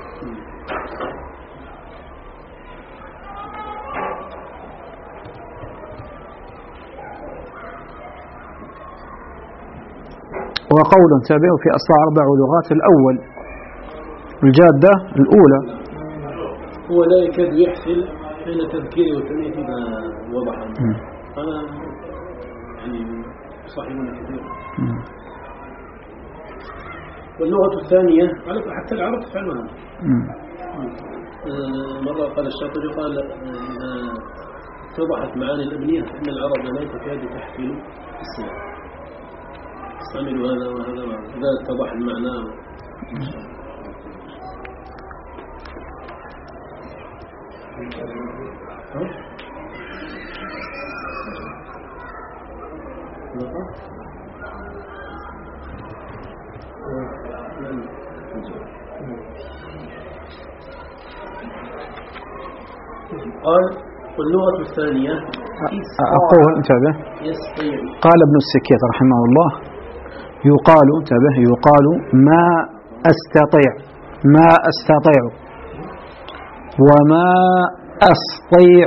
وقول تابعه في أصل أربع لغات. الأول الجادة الأولى، هو لا يكاد يحصل بين تذكير والتأنيث إذا وضح. أنا يعني صاحبنا كثير. واللغة الثانية حتى العرب تفعلها. مرة قال الشاطبي قال إذا اتضحت معاني الأبنية فإن العرب لا تكاد تحفل السنة. استعملوا هذا وهذا إذا اتضح المعنى. قال واللغة الثانية أقول انتبه، قال ابن السكيت رحمه الله يقال انتبه يقال ما أستطيع، ما أستطيع وما أستطيع،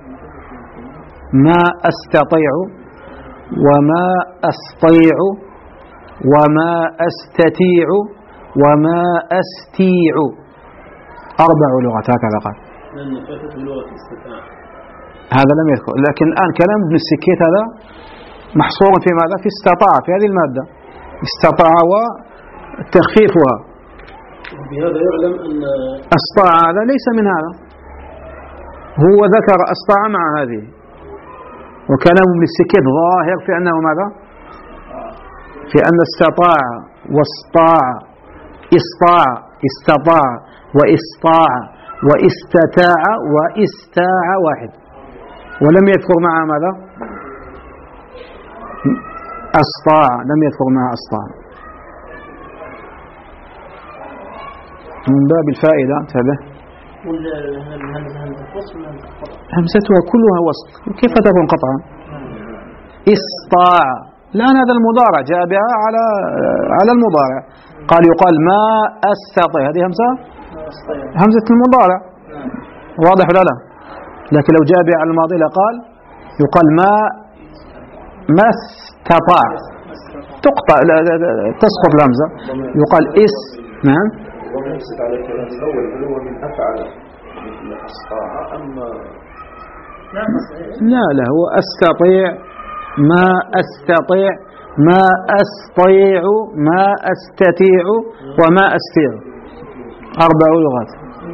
ما أستطيع وما أستطيع وما أستطيع وما أستطيع، أربع لغات هكذا قال. هذا لم يذكر، لكن الآن كلام ابن السكيت هذا محصور في ماذا؟ في استطاع، في هذه المادة استطاع وتخفيفها. بهذا يعلم أن استطاع هذا ليس من هذا، هو ذكر استطاع مع هذه، وكلام ابن السكيت ظاهر في أنه ماذا؟ في أن استطاع واستطاع استطاع استطاع واستطاع واستتاع واستاع واحد، ولم يذكر معها ماذا؟ استطاع، لم يذكر معها استطاع. من باب الفائدة انتبه، همزتها كلها وسط، كيف تكون قطعا؟ استطاع، الآن هذا المضارع جاء بها على على المضارع، قال يقال ما أستطيع، هذه همزة همزة المضارع، واضح ولا لا؟ لكن لو جاء بها على الماضي لقال يقال ما ما استطاع، تقطع تسقط الهمزة، يقال اس. نعم. ومنصب على الكلام الأول هل هو من أفعل مثل أستطاع أم لا لا هو أستطيع ما أستطيع ما أستطيع ما أستطيع وما أستطيع، أربع لغات.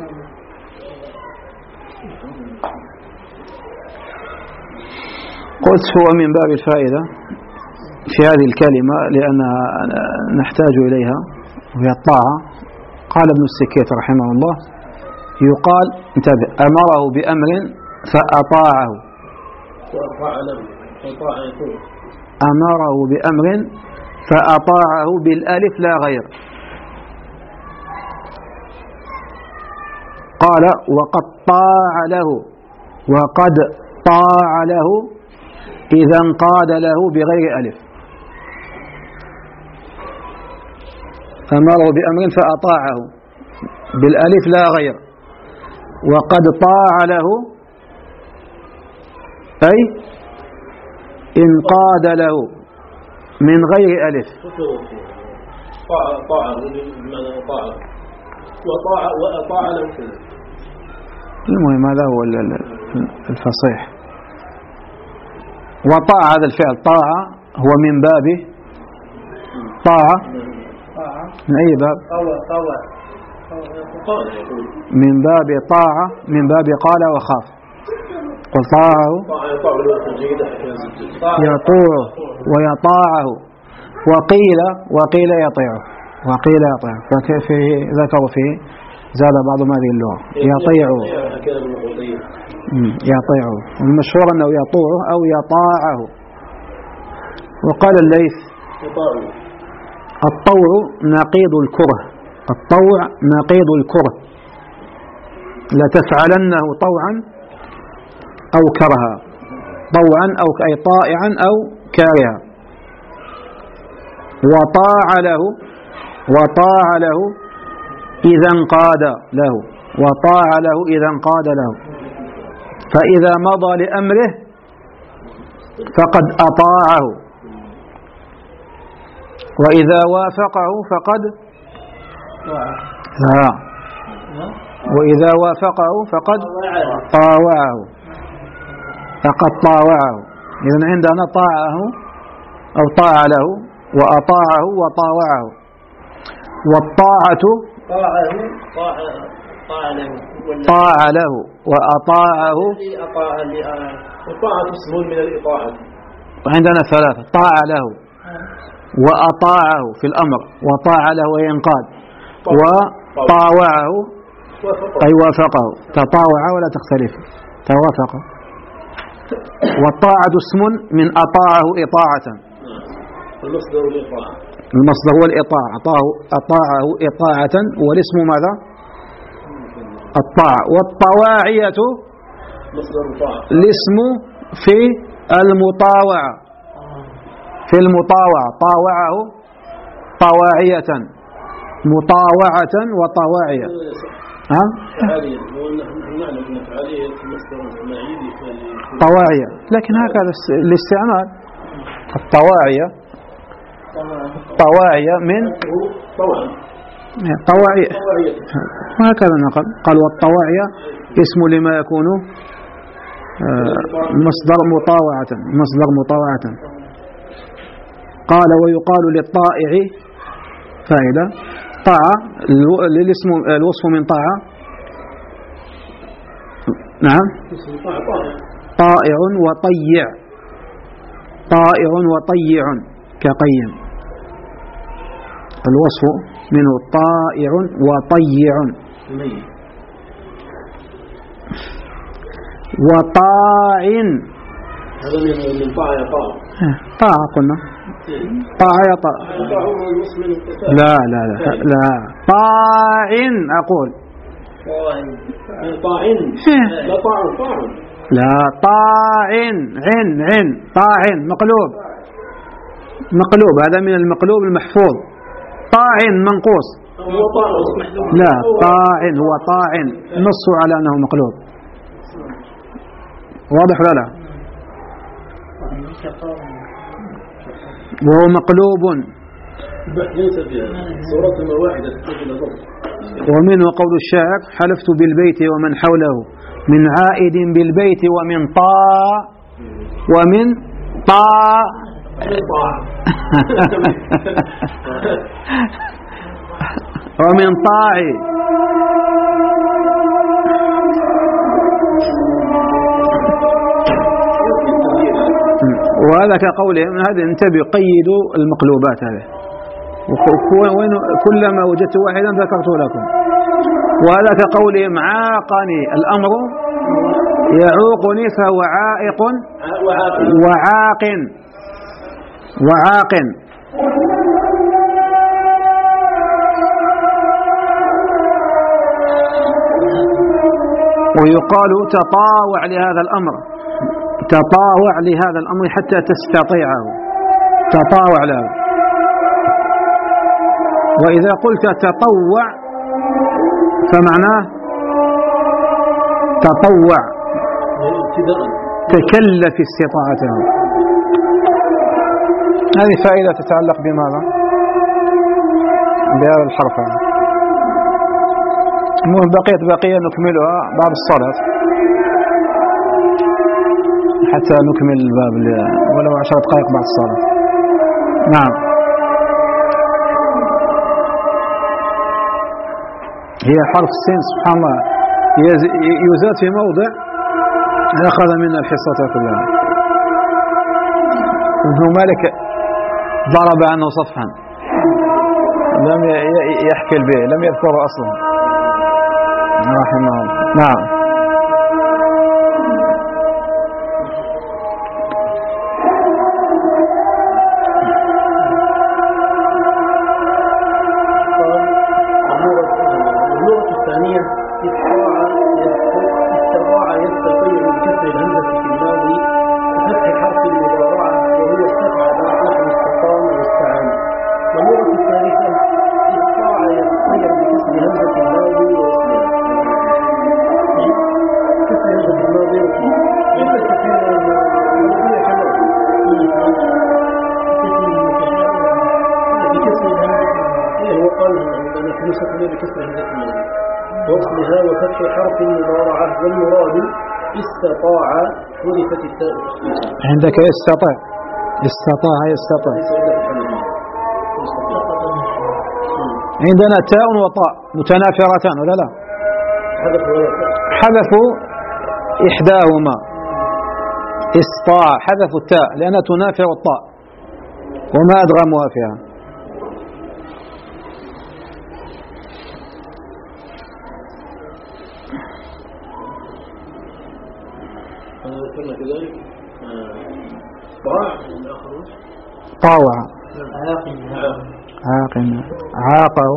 قلت هو من باب الفائدة في هذه الكلمة لأنها نحتاج إليها وهي الطاعة. قال ابن السكيت رحمه الله يقال انتبه أمره بأمر فأطاعه، أمره بأمر فأطاعه بالألف لا غير. قال وقد طاع له، وقد طاع له إذا انقاد له بغير ألف. أمره بأمر فأطاعه بالألف لا غير، وقد طاع له أي انقاد له من غير ألف. طاع طاع بمعنى طاع وطاع وأطاع له كذا. المهم هذا هو الفصيح. وطاع هذا الفعل طاع هو من بابه الطاعة طاعة من أي باب؟ طوع طوع من باب طاعة، من باب قال وخاف. قل طاعه يطوع ويطاعه، وقيل وقيل يطيعه، وقيل يطيعه، فكيف ذكروا فيه زاد بعض هذه اللغة يطيعه يطيعه، المشهور أنه يطوعه أو يطاعه. وقال الليث الطوع نقيض الكره، الطوع نقيض الكره، لتفعلنه طوعا أو كرها، طوعا أو أي طائعا أو كارها. وطاع له، وطاع له إذا انقاد له، وطاع له إذا انقاد له، فإذا مضى لأمره فقد أطاعه، وإذا وافقه فقد لا، وإذا وافقه فقد طاوعه، فقد طاوعه. إذن عندنا طاعه أو طاع له وأطاعه وطاوعه. والطاعة طاع له وأطاعه، والطاعة اسم من الإطاعة. وعندنا ثلاثة: طاع له وأطاعه في الأمر، وطاع له وينقاد، وطاوعه أي وافقه، تطاوع ولا تختلف، توافق. والطاعة اسم من أطاعه إطاعة، المصدر الإطاعة، المصدر هو الإطاعة، أطاعه إطاعة، والاسم ماذا؟ الطاعة. والطواعية مصدر الطاعة، الاسم في المطاوعة، في المطاوعة، طاوعه طواعية، مطاوعة وطواعية. ها؟ طواعية، لكن هكذا الاستعمال. الطواعية طواعية من طواعية، وهكذا نقل قال والطواعية اسم لما يكون مصدر مطاوعة، مصدر مطاوعة. قال ويقال للطائع فائدة طاعة، للاسم الوصف من طاعة، نعم، طائع وطيع، طائع وطيع كقيم، الوصف منه طائع وطيع. وطاع هذا من طاعة يطاع، طاعة قلنا، طاعة يطاع، لا لا لا لا، طاع أقول، طاع لا طاع طاع، لا طاع، عن عن طاع مقلوب، مقلوب، هذا من المقلوب المحفوظ. طاع منقوص، لا طاع هو طاع، نص على أنه مقلوب، واضح ولا لا؟ وهو مقلوب. ومنه قول الشاعر حلفت بالبيت ومن حوله من عائد بالبيت ومن طاع، ومن طاع ومن طاع. وهذا كقولهم هذا انتبه قيدوا المقلوبات هذه، كلما وجدت واحدا ذكرت لكم. وهذا كقولهم عاقني الأمر يعوقني فهو عائق وعاق وعاق. ويقال تطاوع لهذا الأمر، تطاوع لهذا الأمر حتى تستطيعه، تطاوع له. وإذا قلت تطوع فمعناه تطوع، تكلف استطاعته. هذه فائدة تتعلق بماذا؟ بهذا الحرف. المهم بقيت بقية نكملها بعد الصلاة حتى نكمل الباب ولو عشر دقائق بعد الصلاة. نعم. هي حرف السين سبحان الله يزاد في موضع أخذ منا الحصة كلها. ابن مالك ضرب عنه صفحا لم يحكي به، لم يذكره أصلا رحمه الله. نعم. وصلها وفتح حرف المضارعة والمراد استطاع حذفت التاء. عندك يستطيع استطاع يستطيع. عندنا تاء وطاء متنافرتان ولا لا؟ حذفوا إحداهما استطاع، حذفوا التاء لأنها تنافر الطاء وما أدغمها فيها. طاوع عاقم عاقه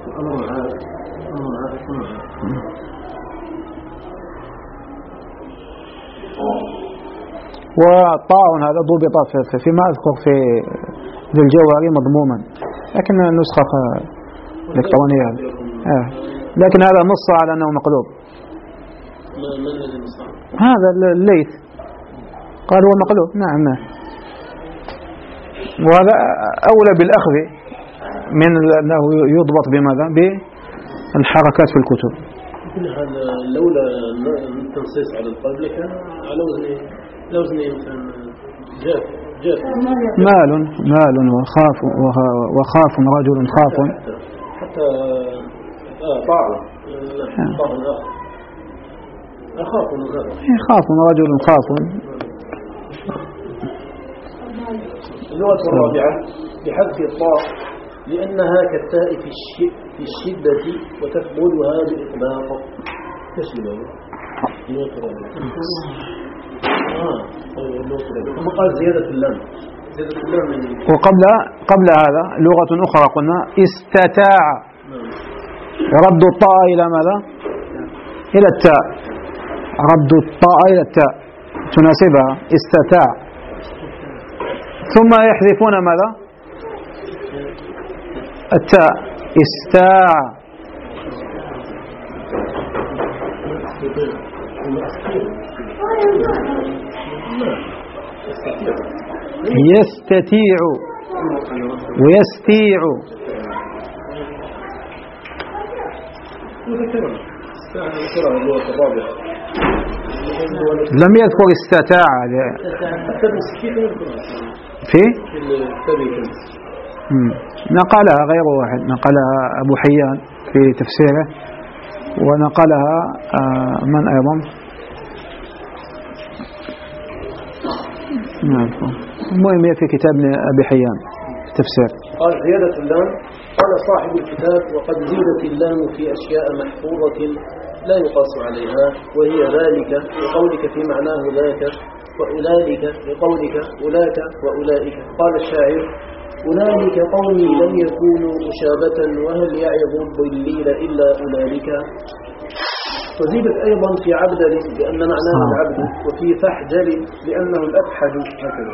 وطاء هذا ضبط فيما أذكر في ذي الجوهري مضموما، لكن النسخة الإلكترونية آه. لكن هذا نص على أنه مقلوب. هذا الليث قال هو مقلوب. نعم نعم. وهذا أولى بالأخذ من أنه يضبط بماذا؟ بالحركات في الكتب. لولا التنصيص على القلب لكان على وزن لوزن مثلا جاف جاف مال مال وخاف وخاف رجل خاف حتى طاع طاع أخاف خاف رجل خاف. اللغة الرابعة بحذف الطاء لأنها كالتاء في في الشدة وتفعلها بالإطلاق. تشبه اللغة الرابعة. آه ثم قال زيادة اللام. زيادة اللام من وقبل قبل هذا لغة أخرى قلنا استتاع رد الطاء إلى ماذا؟ إلى التاء. رد الطاء إلى التاء تناسبها استتاع. ثم يحذفون ماذا؟ التاء استاع. يستطيع ويستيع. لم يذكر استطاع في نقلها غير واحد، نقلها أبو حيان في تفسيره، ونقلها من أيضا المهم في كتاب أبي حيان في تفسير. قال زيادة اللام. قال صاحب الكتاب وقد زيدت اللام في أشياء محفوظة لا يقاس عليها، وهي ذلك لقولك في معناه ذاك، وأولئك لقولك أولاك وأولئك. قال الشاعر أولئك قومي لم يكونوا مشابة وهل يعظ الضليل إلا أولئك. وزيدت أيضا في عبدل لأن معناه العبد، وفي فحجل لأنه الأفحج هكذا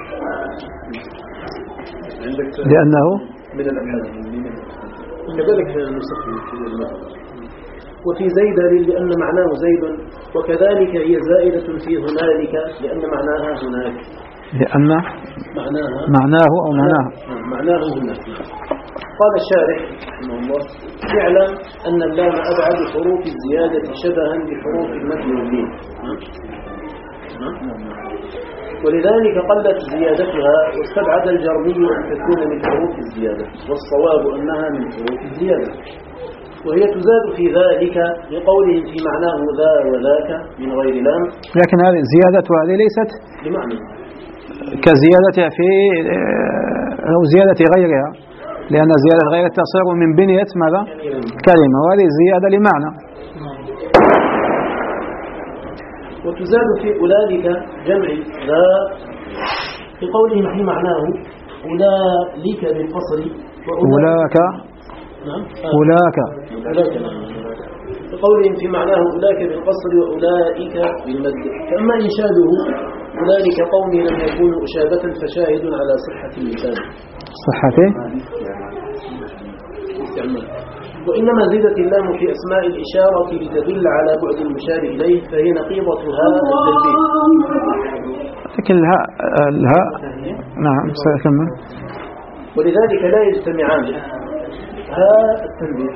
لأنه من الأفحج كذلك نسخ. وفي زيدل لأن معناه زيد، وكذلك هي زائدة في هنالك لأن معناها هناك. لأن معناها معناه أو معناها معناه هناك. قال الشارح رحمه الله اعلم أن اللام أبعد حروف الزيادة شبها بحروف المد واللين، ولذلك قلت زيادتها، واستبعد الجرمي أن تكون من حروف الزيادة، والصواب أنها من حروف الزيادة. وهي تزاد في ذلك لقوله في معناه ذا وذاك من غير لام، لكن هذه زيادة هذه ليست بمعنى كزيادتها في أو زيادة غيرها، لأن زيادة غيرها تصير من بنية ماذا؟ كلمة، وهذه زيادة لمعنى. وتزاد في أولئك جمع ذا لقوله في معناه أولئك بالقصر أولاك نعم أولاك بقولهم في معناه أولئك بالقصر وأولئك بالمد. فأما إنشاده أولئك قوم لم يكونوا أشابة فشاهد على صحة اللسان صحته استعمال. وإنما زيدت اللام في أسماء الإشارة لتدل على بعد المشار إليه، فهي نقيضتها التنبيه. لكن الهاء الهاء نعم سأكمل. ولذلك لا يجتمعان ها التنبيه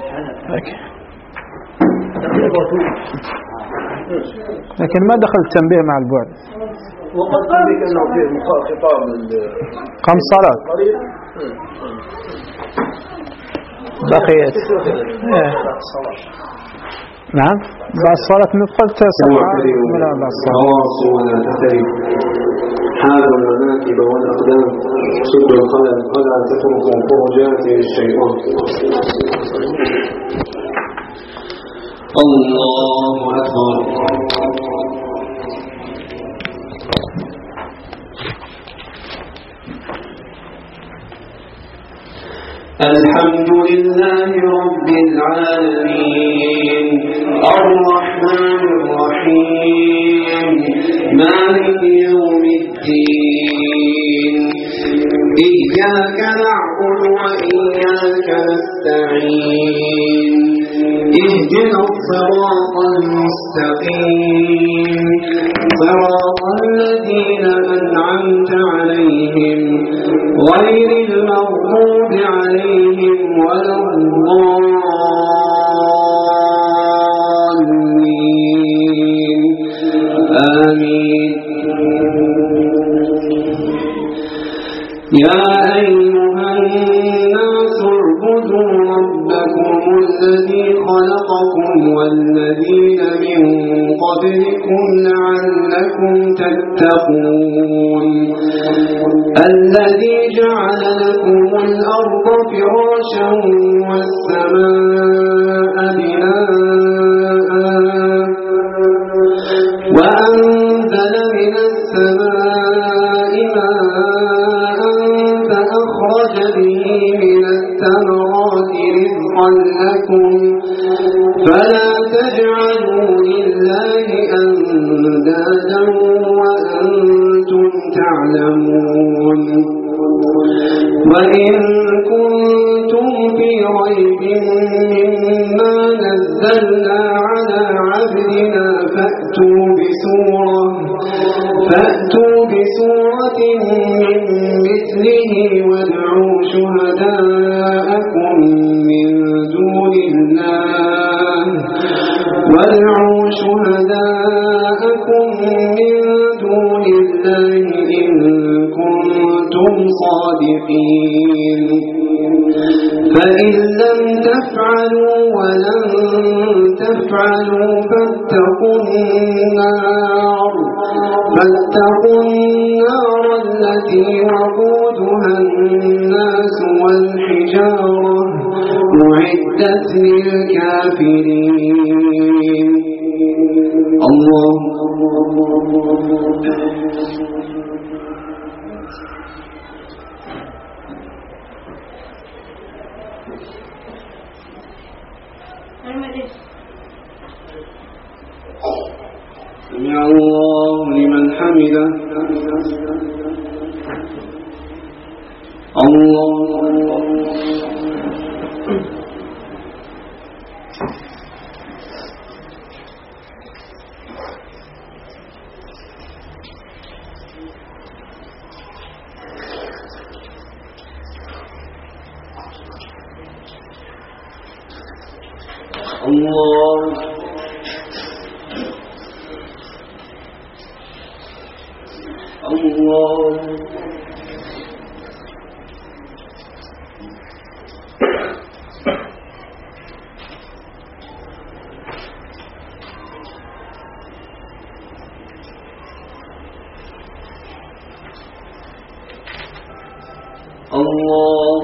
لكن ما دخل التنبيه مع البعد. وقد تنبيه أنه فيه خطاب خمس صلاة بقيت نعم بعد الصلاة ندخل تسعة ولا بعد الصلاة. حاذوا المناكب والأقدام سدوا القلم ولا تتركوا فرجات للشيطان. الله أكبر. الحمد لله رب العالمين الرحمن الرحيم مالك يوم الدين إياك نعبد وإياك نستعين اهدنا الصراط المستقيم صراط الذين أنعمت عليهم غير المغضوب عليهم ولا الضالين آمين. يا أيها الناس اعبدوا ربكم الذي خلقكم والذين من قبلكم لعلكم تتقون الذي جعل لكم الأرض فراشا والسماء بناء وأنزل من السماء ماء فأخرج به من الثمرات رزقا لكم فلا تجعلوا لله أندادا وأنتم تعلمون. وإن كنتم في ريب مما نزلنا على عبدنا فأتوا بسورة فأتوا بسورة من مثله وادعوا شهداءكم من دون الله وادعوا شهداءكم من دون الله إن كنتم صادقين. فإن لم تفعلوا ولن تفعلوا فاتقوا النار فاتقوا النار التي وقودها الناس والحجارة أعدت للكافرين. الله سمع الله لمن حمده. الله الله الله الله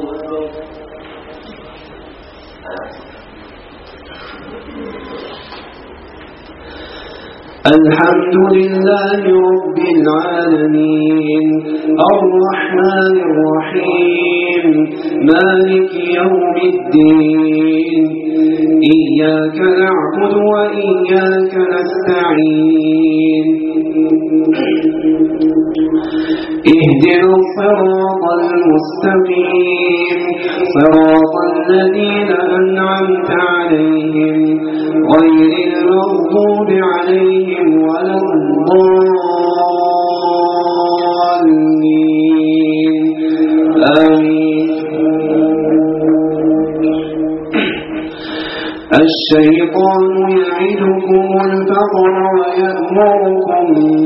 الحمد لله رب العالمين الرحمن الرحيم مالك يوم الدين إياك نعبد وإياك نستعين اهدنا الصراط المستقيم صراط الذين أنعمت عليهم غير المغضوب عليهم ولا الضالين آمين. الشيطان يعدكم الفقر ويأمركم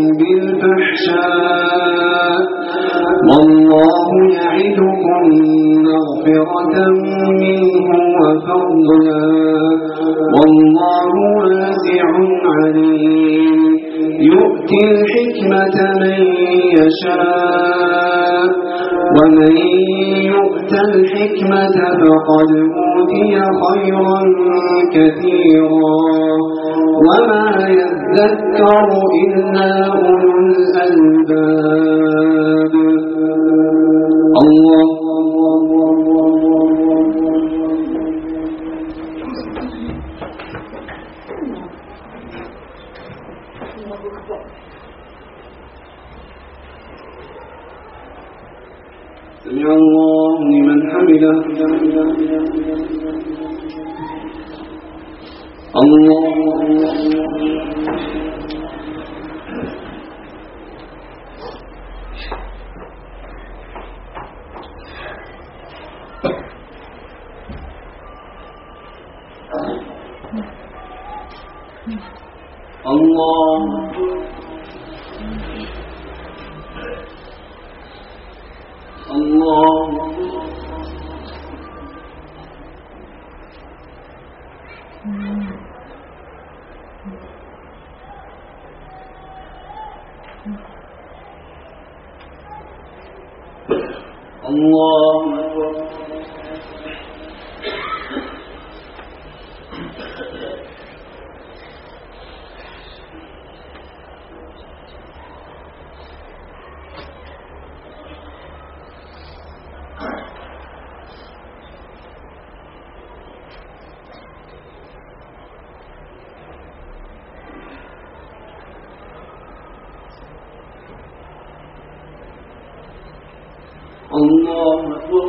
بالفحشاء والله يعدكم مغفرة منه وفضلا والله واسع عليم يؤتي الحكمة من يشاء ومن يؤت الحكمة فقد أوتي خيرا كثيرا وما يذكر إلا أولو الألباب. الله سمع الله لمن حمده. الله الله الله الله الله أكبر.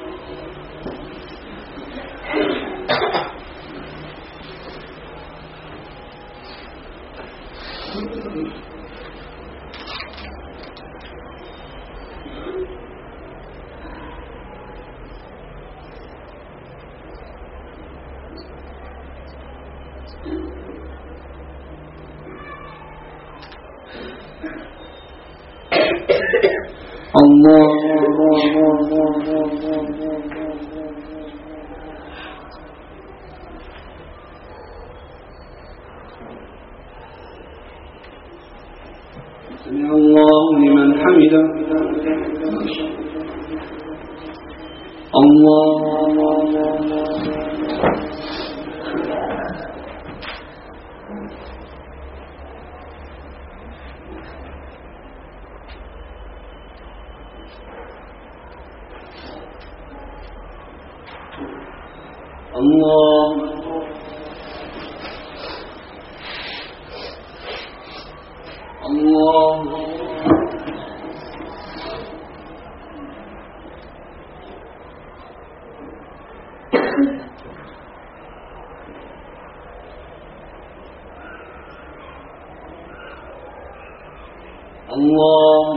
الله سمع الله لمن حمده. الله الله الله الله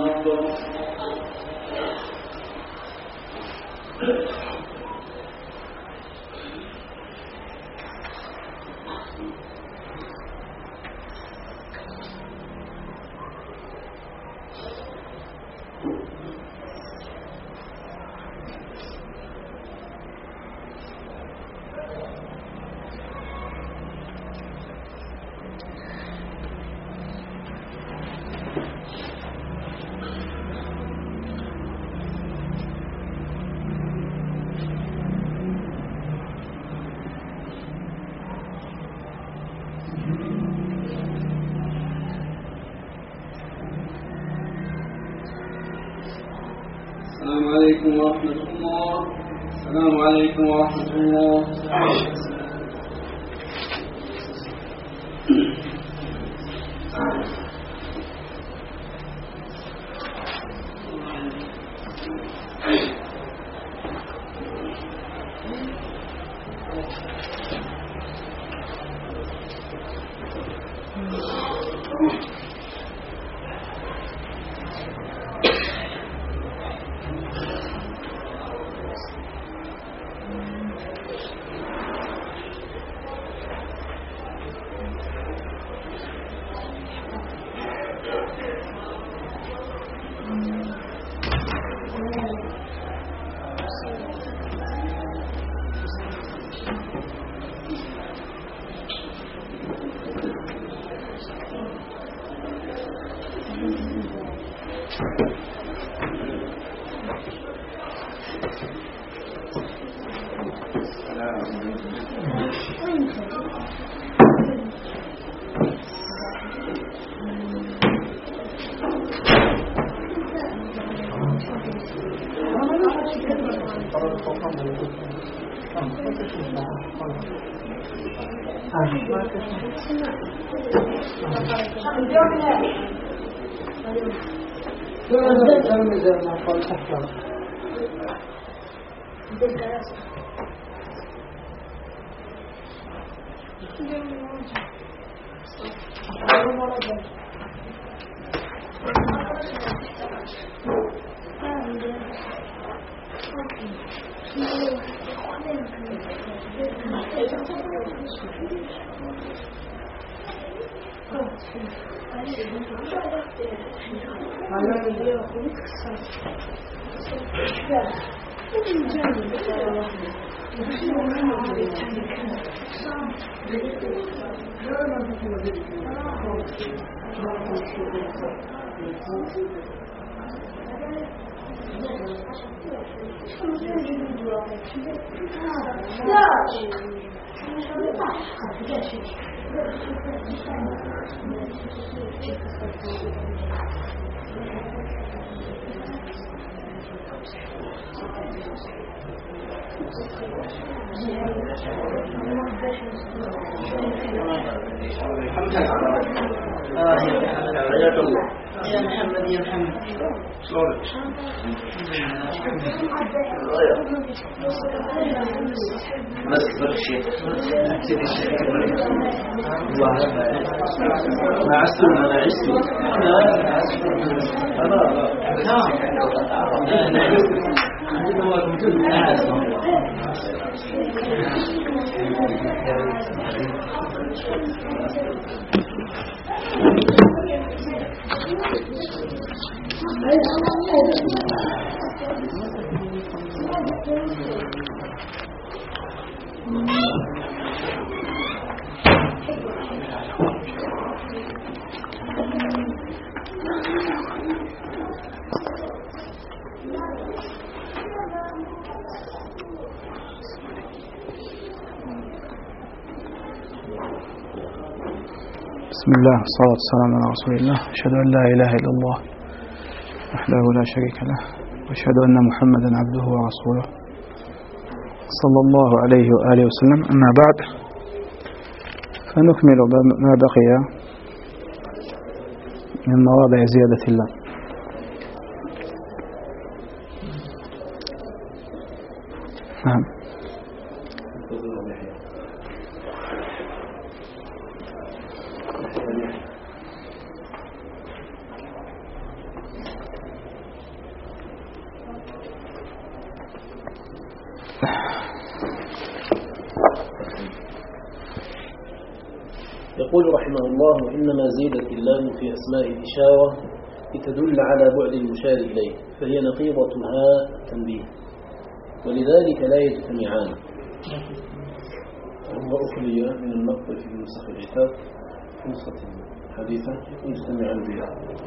السلام عليكم ورحمة الله. السلام عليكم ورحمة الله. يا محمد يا محمد شلونك؟ بس برشي ما عستم أنا عستم بسم الله والصلاة والسلام على رسول الله. أشهد أن لا إله إلا الله وحده لا شريك له، وأشهد أن محمدا عبده ورسوله صلى الله عليه وآله وسلم. أما بعد، فنكمل ما بقي من مواضع زيادة الله. نعم. يقول رحمه الله: إنما زيدت اللام في أسماء الإشارة لتدل على بعد المشار إليه، فهي نقيضتها التنبيه، ولذلك لا يجتمعان. وهو أخلي من النقط في نسخ العتاب في نسخة حديثة يجتمعان بها.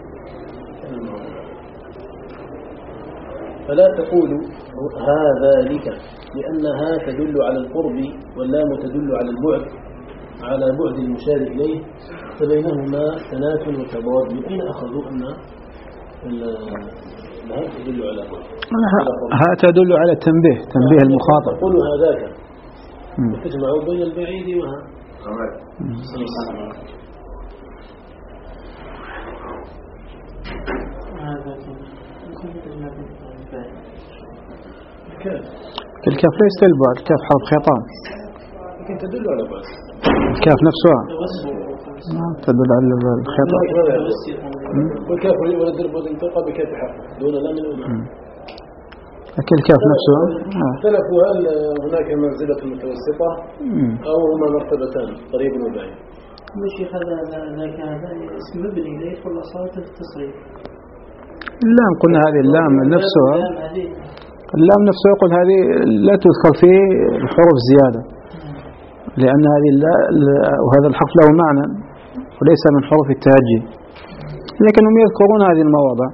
فلا تقول هذا ذلك، لأنها تدل على القرب واللام تدل على البعد، على بعد المشار إليه، فبينهما تنافي وتضاد. من أين أخذوا أن أنها تدل على ها تدل على التنبيه، تنبيه المخاطب. تقول هذاك وتجمع بين البعيد وها. الكاف ليست البعد، الكاف حرف خطاب لكن تدل على بعد. الكاف نفسها تدل على الخطاب. والكاف ولا الضرب والانتقاء بكاف حرف دون لام ومع. لكن الكاف نفسها اختلفوا هل هناك منزلة متوسطة أو هما مرتبتان قريب وبعيد. الشيخ هذا ذاك هذا اسم مبني لا يدخل أصالة التصريف. اللام قلنا هذه اللام نفسها، اللام نفسها يقول هذه لا تذكر في الحروف زيادة، لأن هذه وهذا الحرف له معنى وليس من حروف التهجي، لكنهم يذكرون هذه المواضع.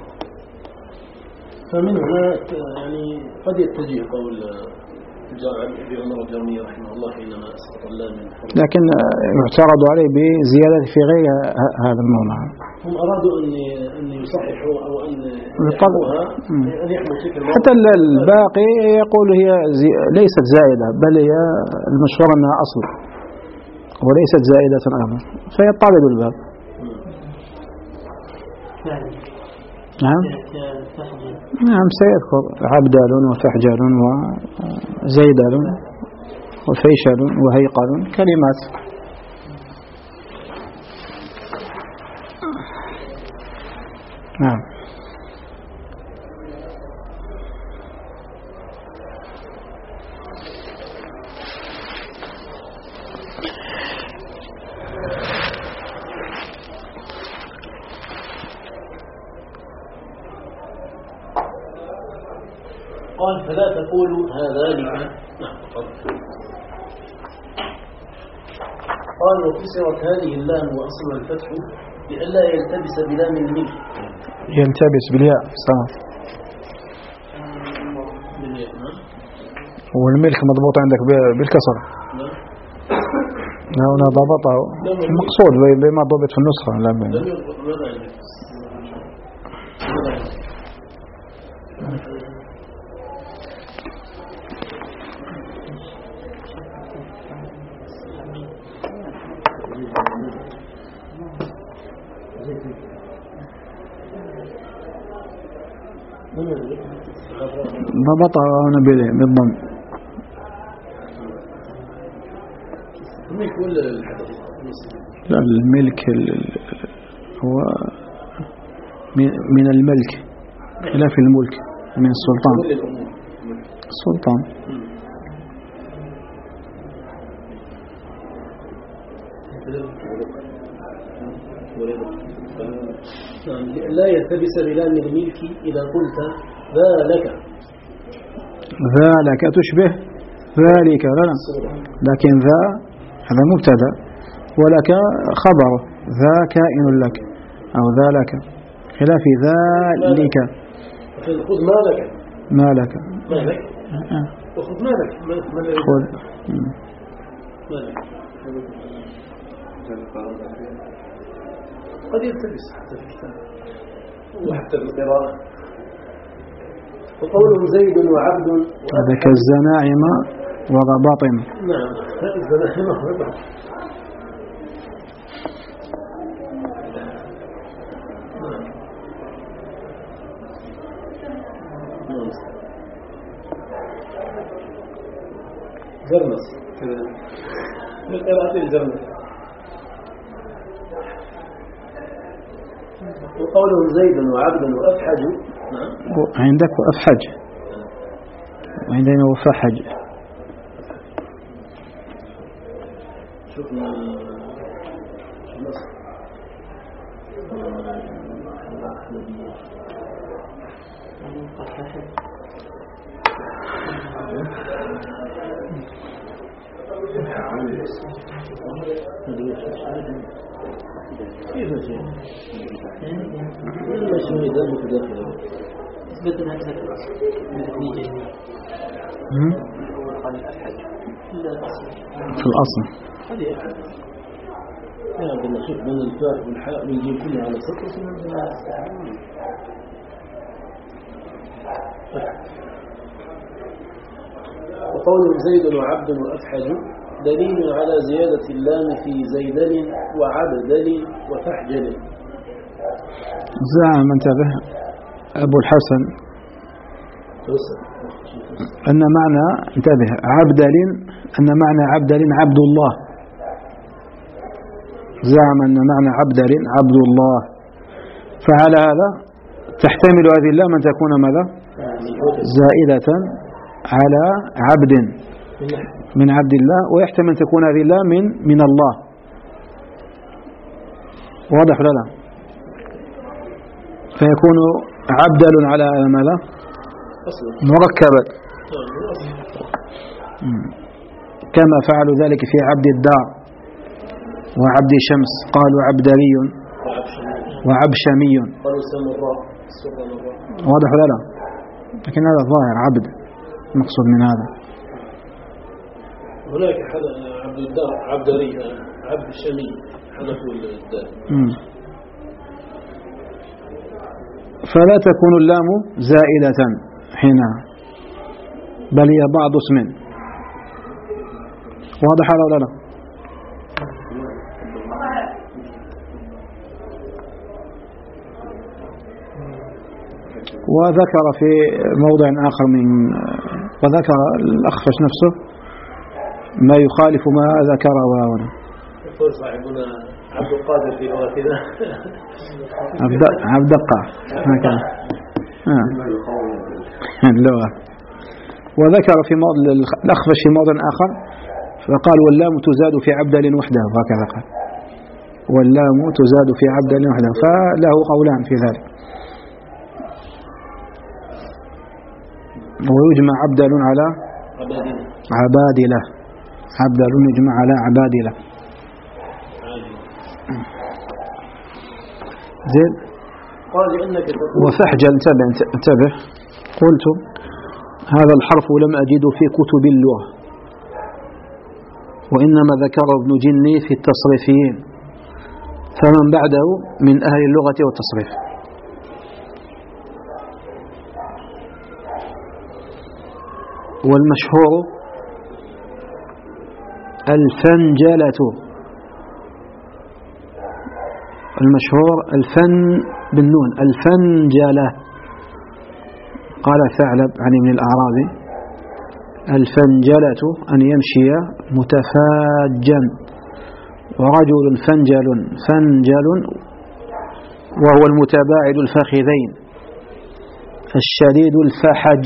فمن هنا يعني قد يتجه قول ابي عمر الجرمي رحمه الله حينما اسقط اللام من حروف، لكن يعترض عليه بزيادة في غير هذا الموضع. هم أرادوا أن أن يصححوا أو أن يحموها أن يحموا تلك الموضع. حتى الباقي يقول هي ليست زائدة، بل هي المشهور أنها أصل وليست زائدة أيضا، فيطالب الباب. نعم نعم سيذكر عبدال وفحجال وزيدال وفيشل وهيقل كلمات. نعم قال فلا تقولوا هذلك. نعم قال وكسرت هذه اللام وأصل الفتح لئلا يلتبس بلام الملك. يلتبس بالياء صح. والملك مضبوط عندك بالكسر. نعم هنا ضبطه المقصود بما ضبط في النسخة. لا بين ضبطه هنا بالضم. الملك ولا الحدث؟ لا الملك هو من الملك خلاف الملك من السلطان. السلطان لا يلتبس بلام الملك إذا قلت ذلك. ذلك تشبه ذلك لا لا، لكن ذا هذا مبتدا ولك خبر، ذا كائن لك أو ذلك، خلاف ذلك. خذ مالك مالك مالك وخذ مالك خذ مالك قد يلتبس حتى في الكتاب وحتى في القراءة. وقوله زيد وعبد هذا كالزناعم وغباطم. نعم الزناعم وغباطم. جرمس من قراءة الجرمس. وقوله زيد وعبد وأفحج. عندك وأفحج وعندنا وفحج. شوفنا كيف شيء؟ ما شيء ده متداخل. إثبات هكذا بالنتيجة. هم؟ في الأصل. هذه يا عبد الله شوف بين الفاء والحاء والجيم كلها على سطر. وقول زيد وعبد وأفحج دليل على زيادة اللام في زيدل وعبدل وفحجل. زعم انتبه أبو الحسن أن معنى انتبه عبدل أن معنى عبدل عبد الله. زعم أن معنى عبدل عبد الله. فعلى هذا تحتمل هذه اللام أن تكون ماذا زائدة على عبد من عبد الله، ويحتمل أن تكون هذه اللام من من الله. واضح ولا لا؟ فيكون عبدل على ماذا مركبا كما فعلوا ذلك في عبد الدار وعبد شمس، قالوا عبدلي وعبشمي. واضح ولا لا؟ لكن هذا ظاهر عبد مقصود من هذا. هناك عبد الدار عبدلي عبشمي حذفوا الدال. فلا تكون اللام زائدة حينها بل هي بعض اسم. واضح ولا لا؟ وذكر في موضع آخر من وذكر الأخفش نفسه ما يخالف ما ذكره هنا. يقول صاحبنا عبد القادر في لغتنا عبد عبد القادر هكذا اللغة. وذكر في موضع الأخفش في موضع آخر فقال واللام تزاد في عبدل وحده، هكذا قال واللام تزاد في عبدل وحده، فله قولان في ذلك. ويجمع عبدل على عبادلة، عبدل يجمع على عبادلة. زين. وفحجل انتبه انتبه قلت هذا الحرف لم أجده في كتب اللغة، وإنما ذكره ابن جني في التصريفيين، فمن بعده من أهل اللغة والتصريف. والمشهور الفنجلة، المشهور الفن بالنون الفنجلة. قال ثعلب عن ابن الأعرابي الفنجلة أن يمشي متفاجا، ورجل فنجل فنجل وهو المتباعد الفخذين الشديد الفحج.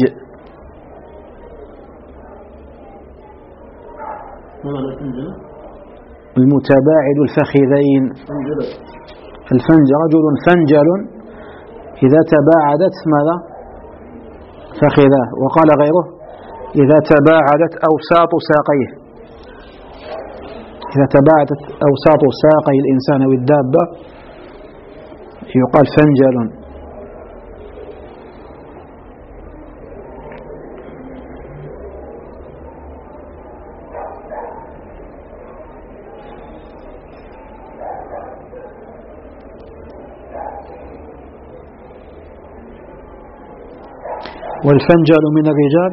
المتباعد الفخذين الفنج رجل فنجل إذا تباعدت ماذا فخذاه. وقال غيره إذا تباعدت أوساط ساقيه، إذا تباعدت أوساط ساقي الإنسان أو الدابة يقال فنجل. والفنجل من الرجال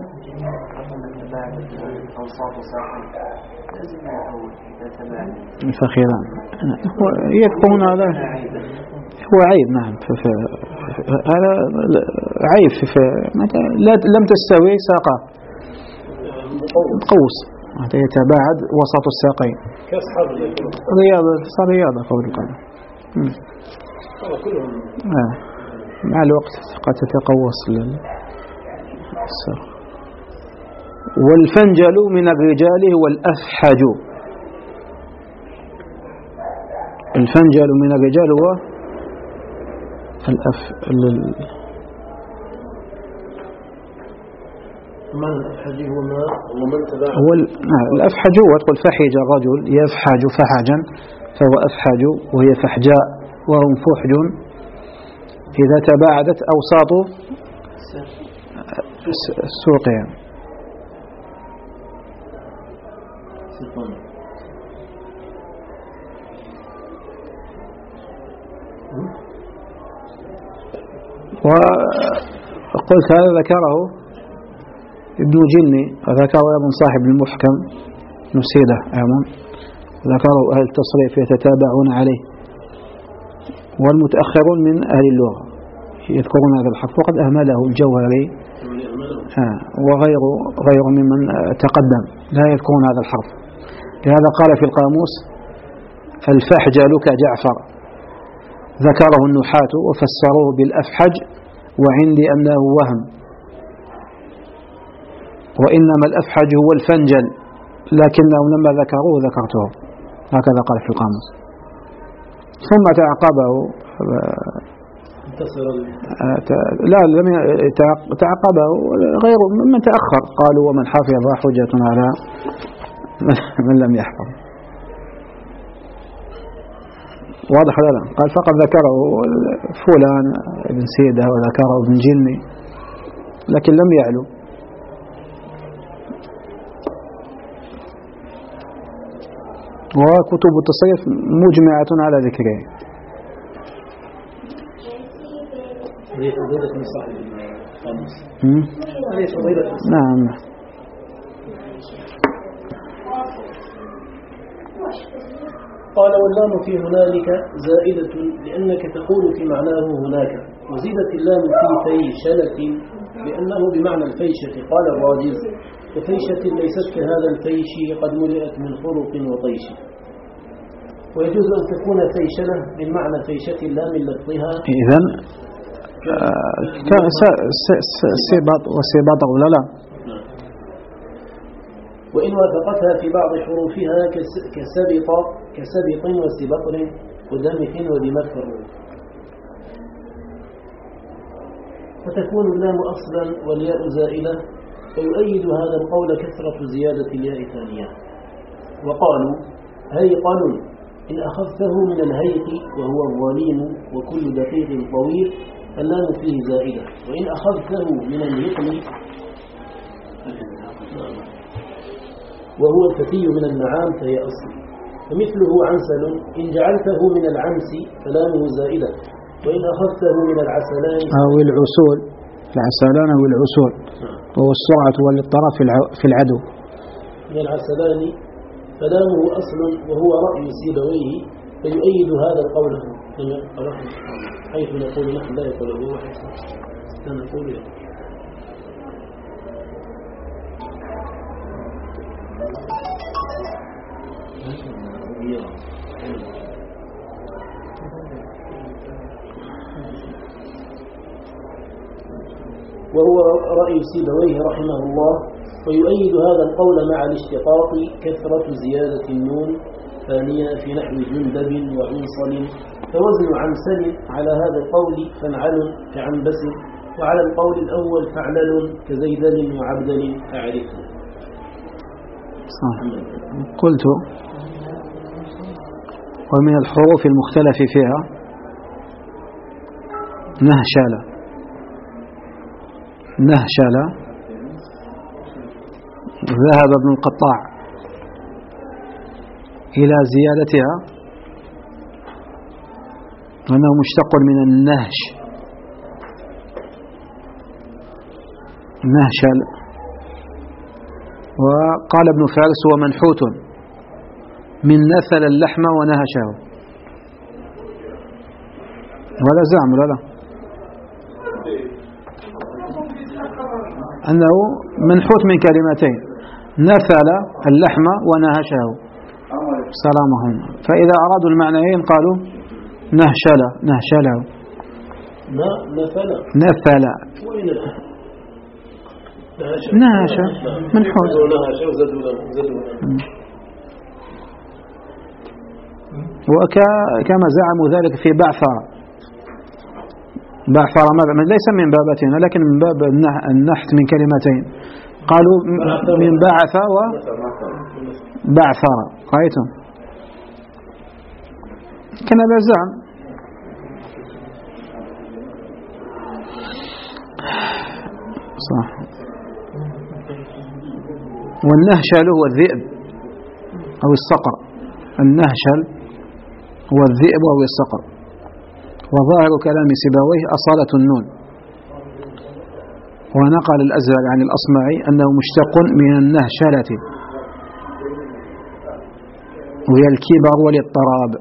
الفخيران. يكون هذا هو عيب. نعم هذا عيب في لم تستوي ساقه قوس، هذا يتباعد وسط الساقين. رياضة صار رياضة قول القدم. مع الوقت قد تتقوس الساق. والفنجل من الرجال هو الأفحج. الفنجل من الرجال هو الأف ما الأفحج هو ما ومن تبعه هو الأفحج هو تقول فحج الرجل يفحج فحجا فهو أفحج، وهي فحجاء وهم فحج إذا تباعدت أوساط السوق يعني. قلت هذا ذكره ابن جني وذكره أيضا صاحب المحكم نسيده أيضا، ذكره أهل التصريف يتتابعون عليه، والمتأخرون من أهل اللغة يذكرون هذا الحرف، وقد أهمله الجوهري وغير غير ممن تقدم لا يذكرون هذا الحرف. لهذا قال في القاموس الفحجل كجعفر، ذكره النحاة وفسروه بالأفحج، وعندي أنه وهم، وإنما الأفحج هو الفنجل، لكنهم لما ذكروه ذكرته، هكذا قال في القاموس. ثم تعقبه لا لم تعقبه غير من تأخر، قالوا ومن حفظ حجة على من لم يحفظ. واضح لا لا قال فقد ذكره فلان ابن سيدة وذكره ابن جني لكن لم يعلو. وكتب التصريف مجمعة على ذكره. نعم. قال واللام في هنالك زائدة لأنك تقول في معناه هناك، وزيدت اللام في فيشلة لأنه بمعنى الفيشة. قال الراجز وفيشة ليست كهذا الفيش قد ملئت من خرق وطيش. ويجوز أن تكون فيشلة بالمعنى فيشة اللام لفظها. إذن سيباط وسيباط ولا لا؟ وإن وافقتها في بعض حروفها كسبط كسبط وسبطر ودمث ودمثر. فتكون اللام أصلا والياء زائلة، فيؤيد هذا القول كثرة زيادة الياء ثانية. وقالوا هيقل إن أخذته من الهيق وهو الظليم وكل دقيق طويل اللام فيه زائدة، وإن أخذته من الهقل وهو الفتي من النعام فهي أصل. ومثله عنسل إن جعلته من العنس فلامه زائدة، وإن أخذته من العسلان أو العسول، العسلان أو العسول وهو السرعة والاضطراب في العدو. من العسلان فلامه أصل وهو رأي سيبويه، فيؤيد هذا القول حيث نقول نحن لا يقول هو وحيث لا نقول له. وهو رأي سيبويه رحمه الله، ويؤيد هذا القول مع الاشتقاق كثرة زيادة النون ثانية في نحو جندب وعنصل. فوزن عنسل على هذا القول فنعل كعنبس، وعلى القول الأول فعلل كزيدل وعبدل أعرفه. قلت ومن الحروف المختلف فيها نهشل نهشل ذهب ابن القطاع إلى زيادتها وأنه مشتق من النهش نهشل. وقال ابن فارس هو منحوت من نثل اللحم ونهشه، ولا زعم ولا لا أنه منحوت من كلمتين نثل اللحم ونهشه سلامهم، فإذا أرادوا المعنيين قالوا نهشل نهشله نثل نهش منحوت. وكما زعموا ذلك في بعثر بعثر ليس من بابتنا لكن من باب النحت من كلمتين، قالوا من بعث وبعثر قايتم كان هذا زعم. صح. والنهشل هو الذئب أو الصقر، النهشل هو الذئب أو الصقر. وظاهر كلام سيبويه أصالة النون ونقل الأزهر عن الأصمعي أنه مشتق من النهشلة وهي الكبر والاضطراب.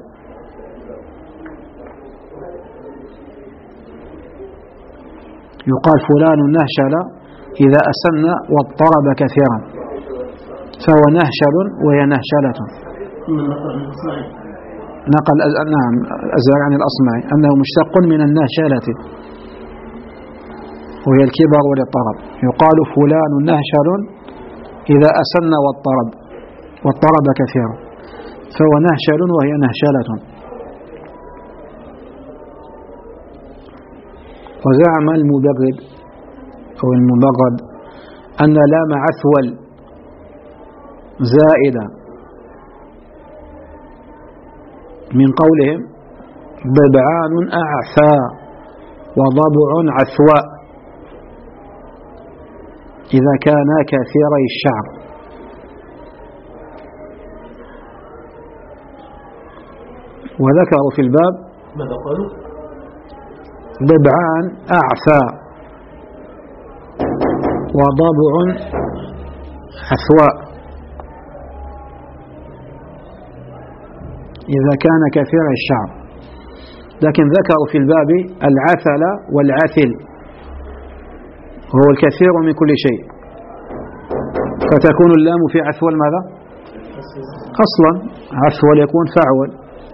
يقال فلان نهشل إذا أسن واضطرب كثيرا، فهو نهشل وهي نهشلة. نقل نعم الأزهر عن الأصمعي أنه مشتق من النهشلة وهي الكبر والاضطراب. يقال فلان نهشل إذا أسن واضطرب واضطرب كثيرا، فهو نهشل وهي نهشلة. وزعم المبرد أو المبرد أن لام عثول زائدة من قولهم ضبعان أعثى وضبع عثواء إذا كانا كثيري الشعر. وذكروا في الباب ماذا قالوا؟ ضبعان أعثى وضبع عثواء إذا كان كثير الشعر، لكن ذكروا في الباب العثل والعثل وهو الكثير من كل شيء، فتكون اللام في عثول ماذا؟ أصلا عثول يكون فعول،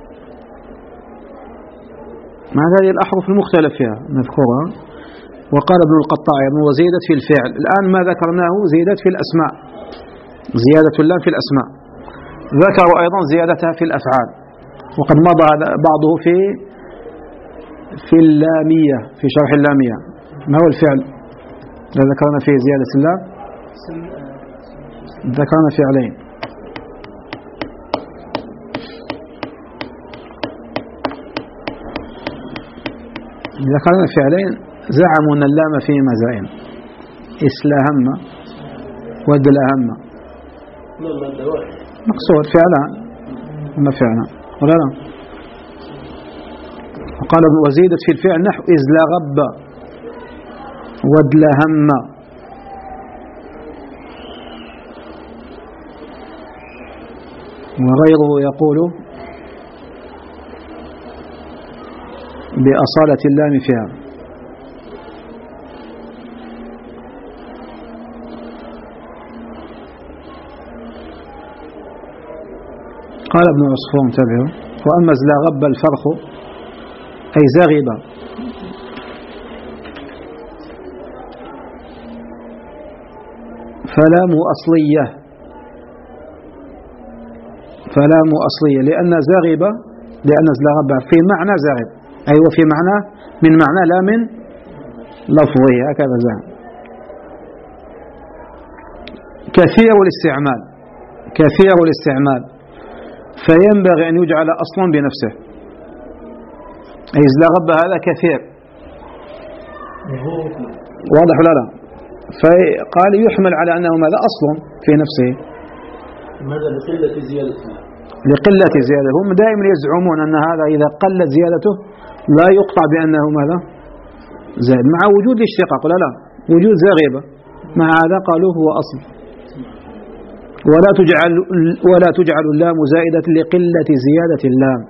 مع هذه الأحرف المختلف فيها نذكرها. وقال ابن القطاع وزيدت في الفعل. الآن ما ذكرناه زيدت في الأسماء، زيادة اللام في الأسماء. ذكروا أيضا زيادتها في الأفعال، وقد مضى بعضه في في اللامية في شرح اللامية. ما هو الفعل الذي ذكرنا فيه زيادة اللام؟ ذكرنا فعلين، ذكرنا فعلين زعموا أن اللام فيه مزايا، إسلهم ودلهم مقصود فعلان وما فعلان ولا لا. وقال وزيدت في الفعل نحو إزلغب ودلهم. وغيره يقول بأصالة اللام فيها. قال ابن عصفور انتبهوا: وأما زلغب الفرخ أي زغب، فلام أصلية، فلام أصلية لأن زغب لأن زلغب في معنى زغب، أي أيوة وفي معنى من معنى لا من لفظه، هكذا زعم. كثير الاستعمال، كثير الاستعمال فينبغي أن يجعل أصلا بنفسه، أي زلغب هذا كثير، واضح ولا لا؟ فقال يحمل على أنه ماذا أصل في نفسه. ماذا؟ لقلة زيادته، لقلة زيادته. هم دائما يزعمون أن هذا إذا قلت زيادته لا يقطع بأنه ماذا زائد، مع وجود الاشتقاق لا لا وجود زغيبة، مع هذا قالوا هو أصل. ولا تجعل ولا تجعل اللام زائدة لقلة زيادة اللام.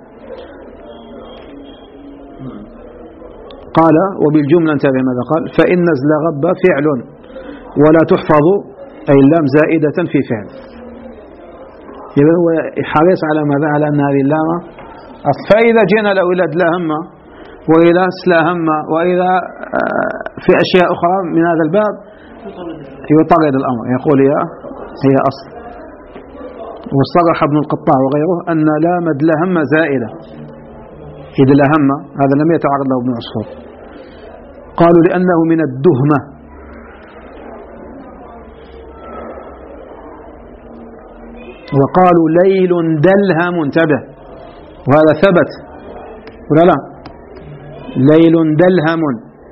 قال وبالجملة انتبه ماذا قال: فإن زلغب فعل ولا تحفظ أي اللام زائدة في فعل. إذا هو حريص على ماذا؟ على أن هذه اللام. فإذا جئنا له إلى دلهم وإلى سلاهم وإلى في أشياء أخرى من هذا الباب يطرد الأمر، يقول هي هي أصل. وصرح ابن القطاع وغيره أن لام دلهم زائدة، إذ لهم هذا لم يتعرض له ابن عصفور. قالوا لأنه من الدهمة، وقالوا ليل دلهم، انتبه وهذا ثبت ولا لا؟ ليل دلهم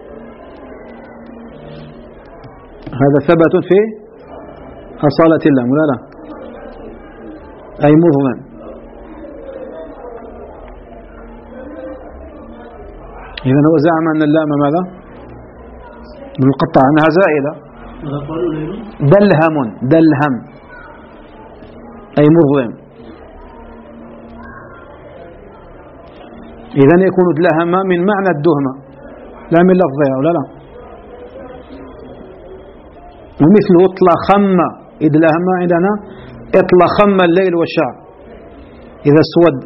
هذا ثبت في أصالة اللام ولا لا؟ أي مظلم. إذن هو زعم أن اللام ماذا؟ ابن القطاع أنها زائدة. دلهم دلهم أي مظلم. إذن يكون دلهم من معنى الدهمة لا من لفظها ولا لا. ومثله اطلخم إدلهم عندنا اطلخم الليل والشعر إذا اسود،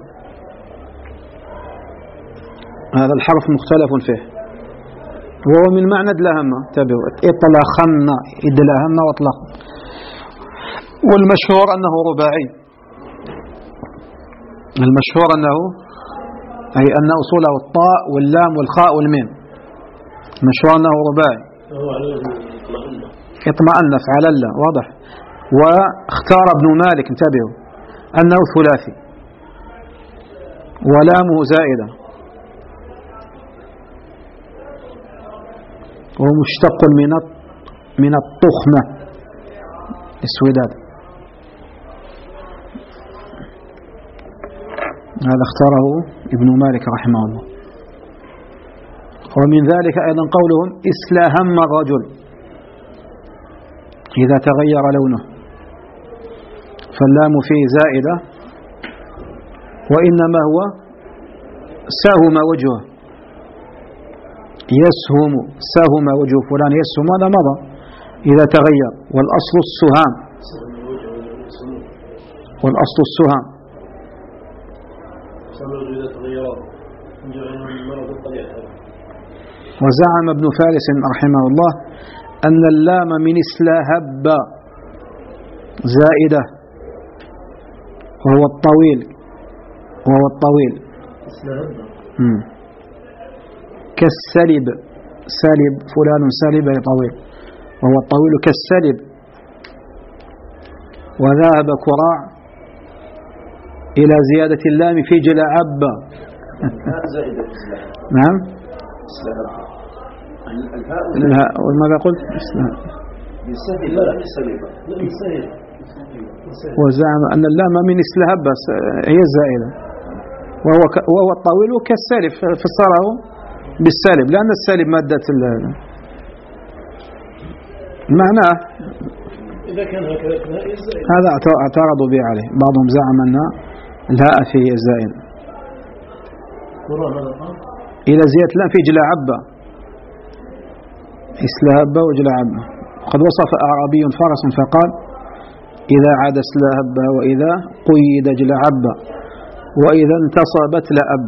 هذا الحرف مختلف فيه وهو من معنى دلهم. تابعوا اطلخم إدلهم واطلخ. والمشهور أنه رباعي، المشهور أنه أي أن أصوله الطاء واللام والخاء والميم، المشهور أنه رباعي. اطمأن فعل الله واضح. واختار ابن مالك انتبهوا أنه ثلاثي ولامه زائدة ومشتق من من الطخمة السوداد. هذا اختاره ابن مالك رحمه الله. ومن ذلك أيضا قولهم اسلهم الرجل إذا تغير لونه، فاللام فيه زائدة وإنما هو سهم وجهه، يسهم سهم وجه فلان يسهم هذا مضى إذا تغير. والأصل السهام، والأصل السهام. وزعم ابن فارس رحمه الله أن اللام من اسلهب زائدة وهو الطويل، وهو الطويل كالسلب، سلب فلان سلب أي طويل، وهو الطويل كالسلب. وذهب كراع إلى زيادة اللام في جلعب. نعم الهاء وماذا قلت؟ وزعم أن اللام من اسلهب هي الزائدة وهو ك... وهو الطويل كالسالب، فصاره بالسالب لأن السالب مادة معناه. إذا كان هذا اعترضوا به عليه، بعضهم زعم أن الهاء فيه الزائدة إلى زيادة اللام في جلعب، اسلهب وجلعب. قد وصف أعرابي فرس فقال إذا عاد اسلهب وإذا قيد جلعب وإذا انتصبت لأب.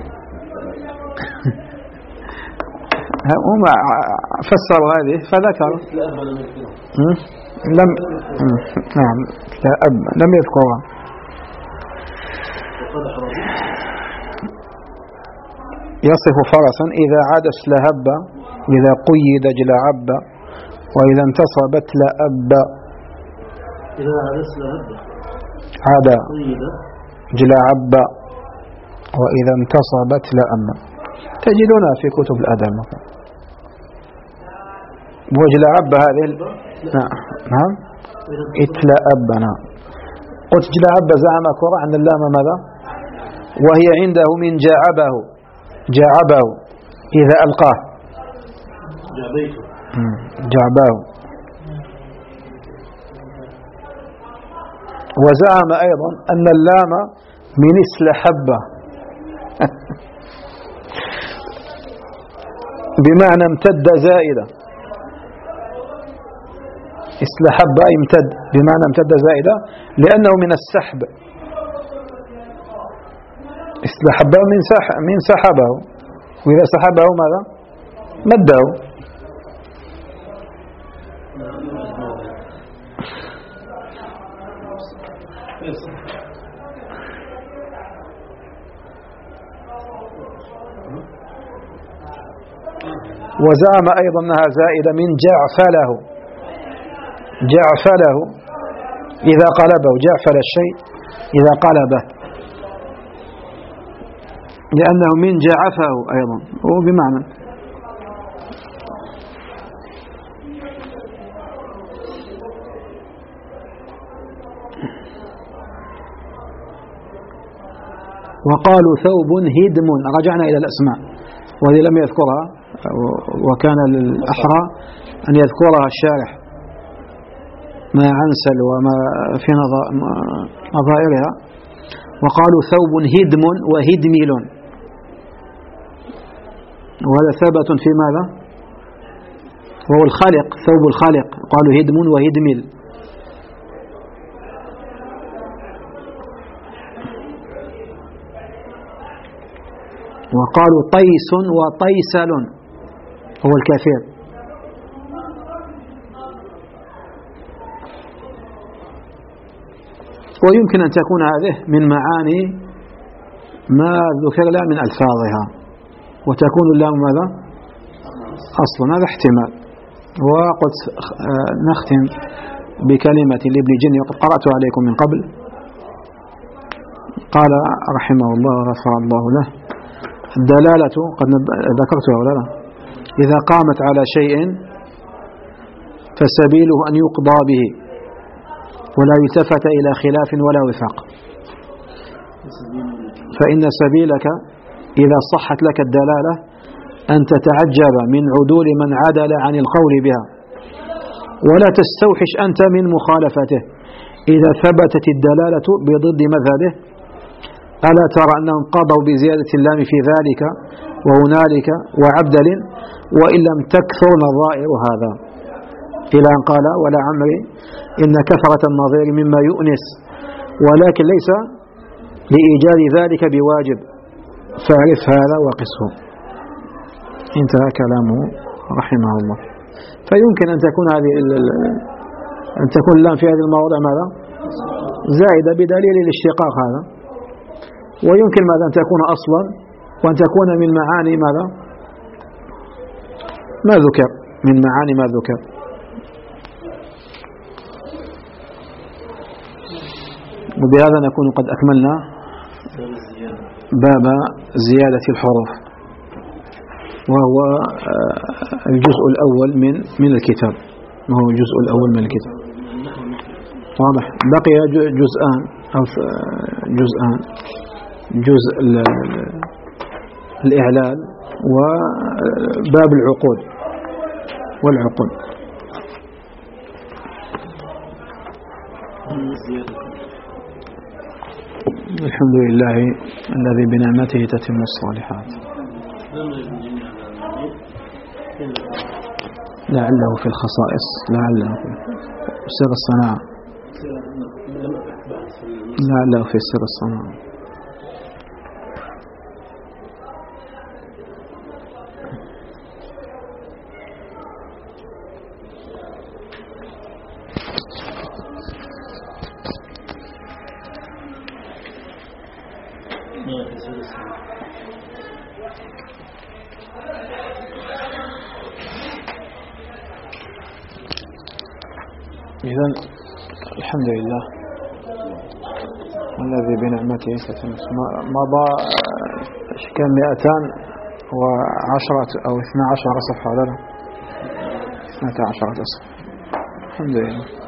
هم فسروا هذه فذكروا لم نعم لأب لم يذكرها. يصف فرسا إذا عاد اسلهب إذا قيد جلعب وإذا انتصبت لأب. إذا عاد اسلهب عاد جلعب وإذا انتصبت لأب، تجدونها في كتب الأدب. وجلعب هذه نعم اتلأب. نعم قلت جلعب زعم كرة عن اللام ماذا؟ وهي عنده من جعبه، جعبه إذا ألقاه جعبه. وزعم أيضا أن اللام من اسلحبة بمعنى امتد زائدة. اسلحبة يمتد بمعنى امتد زائدة لأنه من السحب. اسلحبة من سح من سحبه، وإذا سحبه ماذا؟ مده. وزعم أيضا أنها زائدة من جعفله، جعفله إذا قلبه، جعفل الشيء إذا قلبه لأنه من جعفه أيضا هو بمعنى. وقالوا ثوب هدم، رجعنا إلى الأسماء وهذه لم يذكرها وكان الأحرى أن يذكرها الشارح ما عنسل وما في نظائرها، وقالوا ثوب هدم وهدميل، وهذا ثبت في ماذا؟ وهو الخالق، ثوب الخالق، قالوا هدم وهدميل. وقالوا طيس وطيسل هو الكثير. ويمكن أن تكون هذه من معاني ما ذكر لا من ألفاظها، وتكون اللام ماذا؟ أصلا، هذا احتمال. وقد نختم بكلمة لابن جني وقد قرأت عليكم من قبل. قال رحمه الله وغفر الله له: الدلالة قد ذكرتها ولا لا؟ إذا قامت على شيء فسبيله أن يقضى به ولا يلتفت إلى خلاف ولا وفاق. فإن سبيلك إذا صحت لك الدلالة أن تتعجب من عدول من عدل عن القول بها، ولا تستوحش أنت من مخالفته إذا ثبتت الدلالة بضد مذهبه. ألا ترى أنهم قضوا بزيادة اللام في ذلك وهنالك وعبدل وإن لم تكثر نظائر هذا، إلى أن قال: ولا عمري إن كثرة النظير مما يؤنس ولكن ليس لإيجاد ذلك بواجب، فاعرف هذا وقسه. انتهى كلامه رحمه الله. فيمكن أن تكون هذه أن تكون اللام في هذه المواضع ماذا؟ زائدة بدليل الاشتقاق هذا، ويمكن ماذا؟ أن تكون أصلا، وأن تكون من معاني ماذا؟ ما ذكر، من معاني ما ذكر. وبهذا نكون قد أكملنا باب زيادة الحروف، وهو الجزء الأول من من الكتاب، وهو الجزء الأول من الكتاب. واضح؟ بقي جزءان أو جزءان، جزء الإعلال وباب العقود والعقود. الحمد لله الذي بنعمته تتم الصالحات. لعله في الخصائص، لعله في سر الصناعة، لعله في سر الصناعة. إذن الحمد لله الذي بنعمته تتم. مضى كم مئتان وعشرة أو اثنى عشر صفحة، ولا لا؟ اثنتا عشرة صفحة. الحمد لله.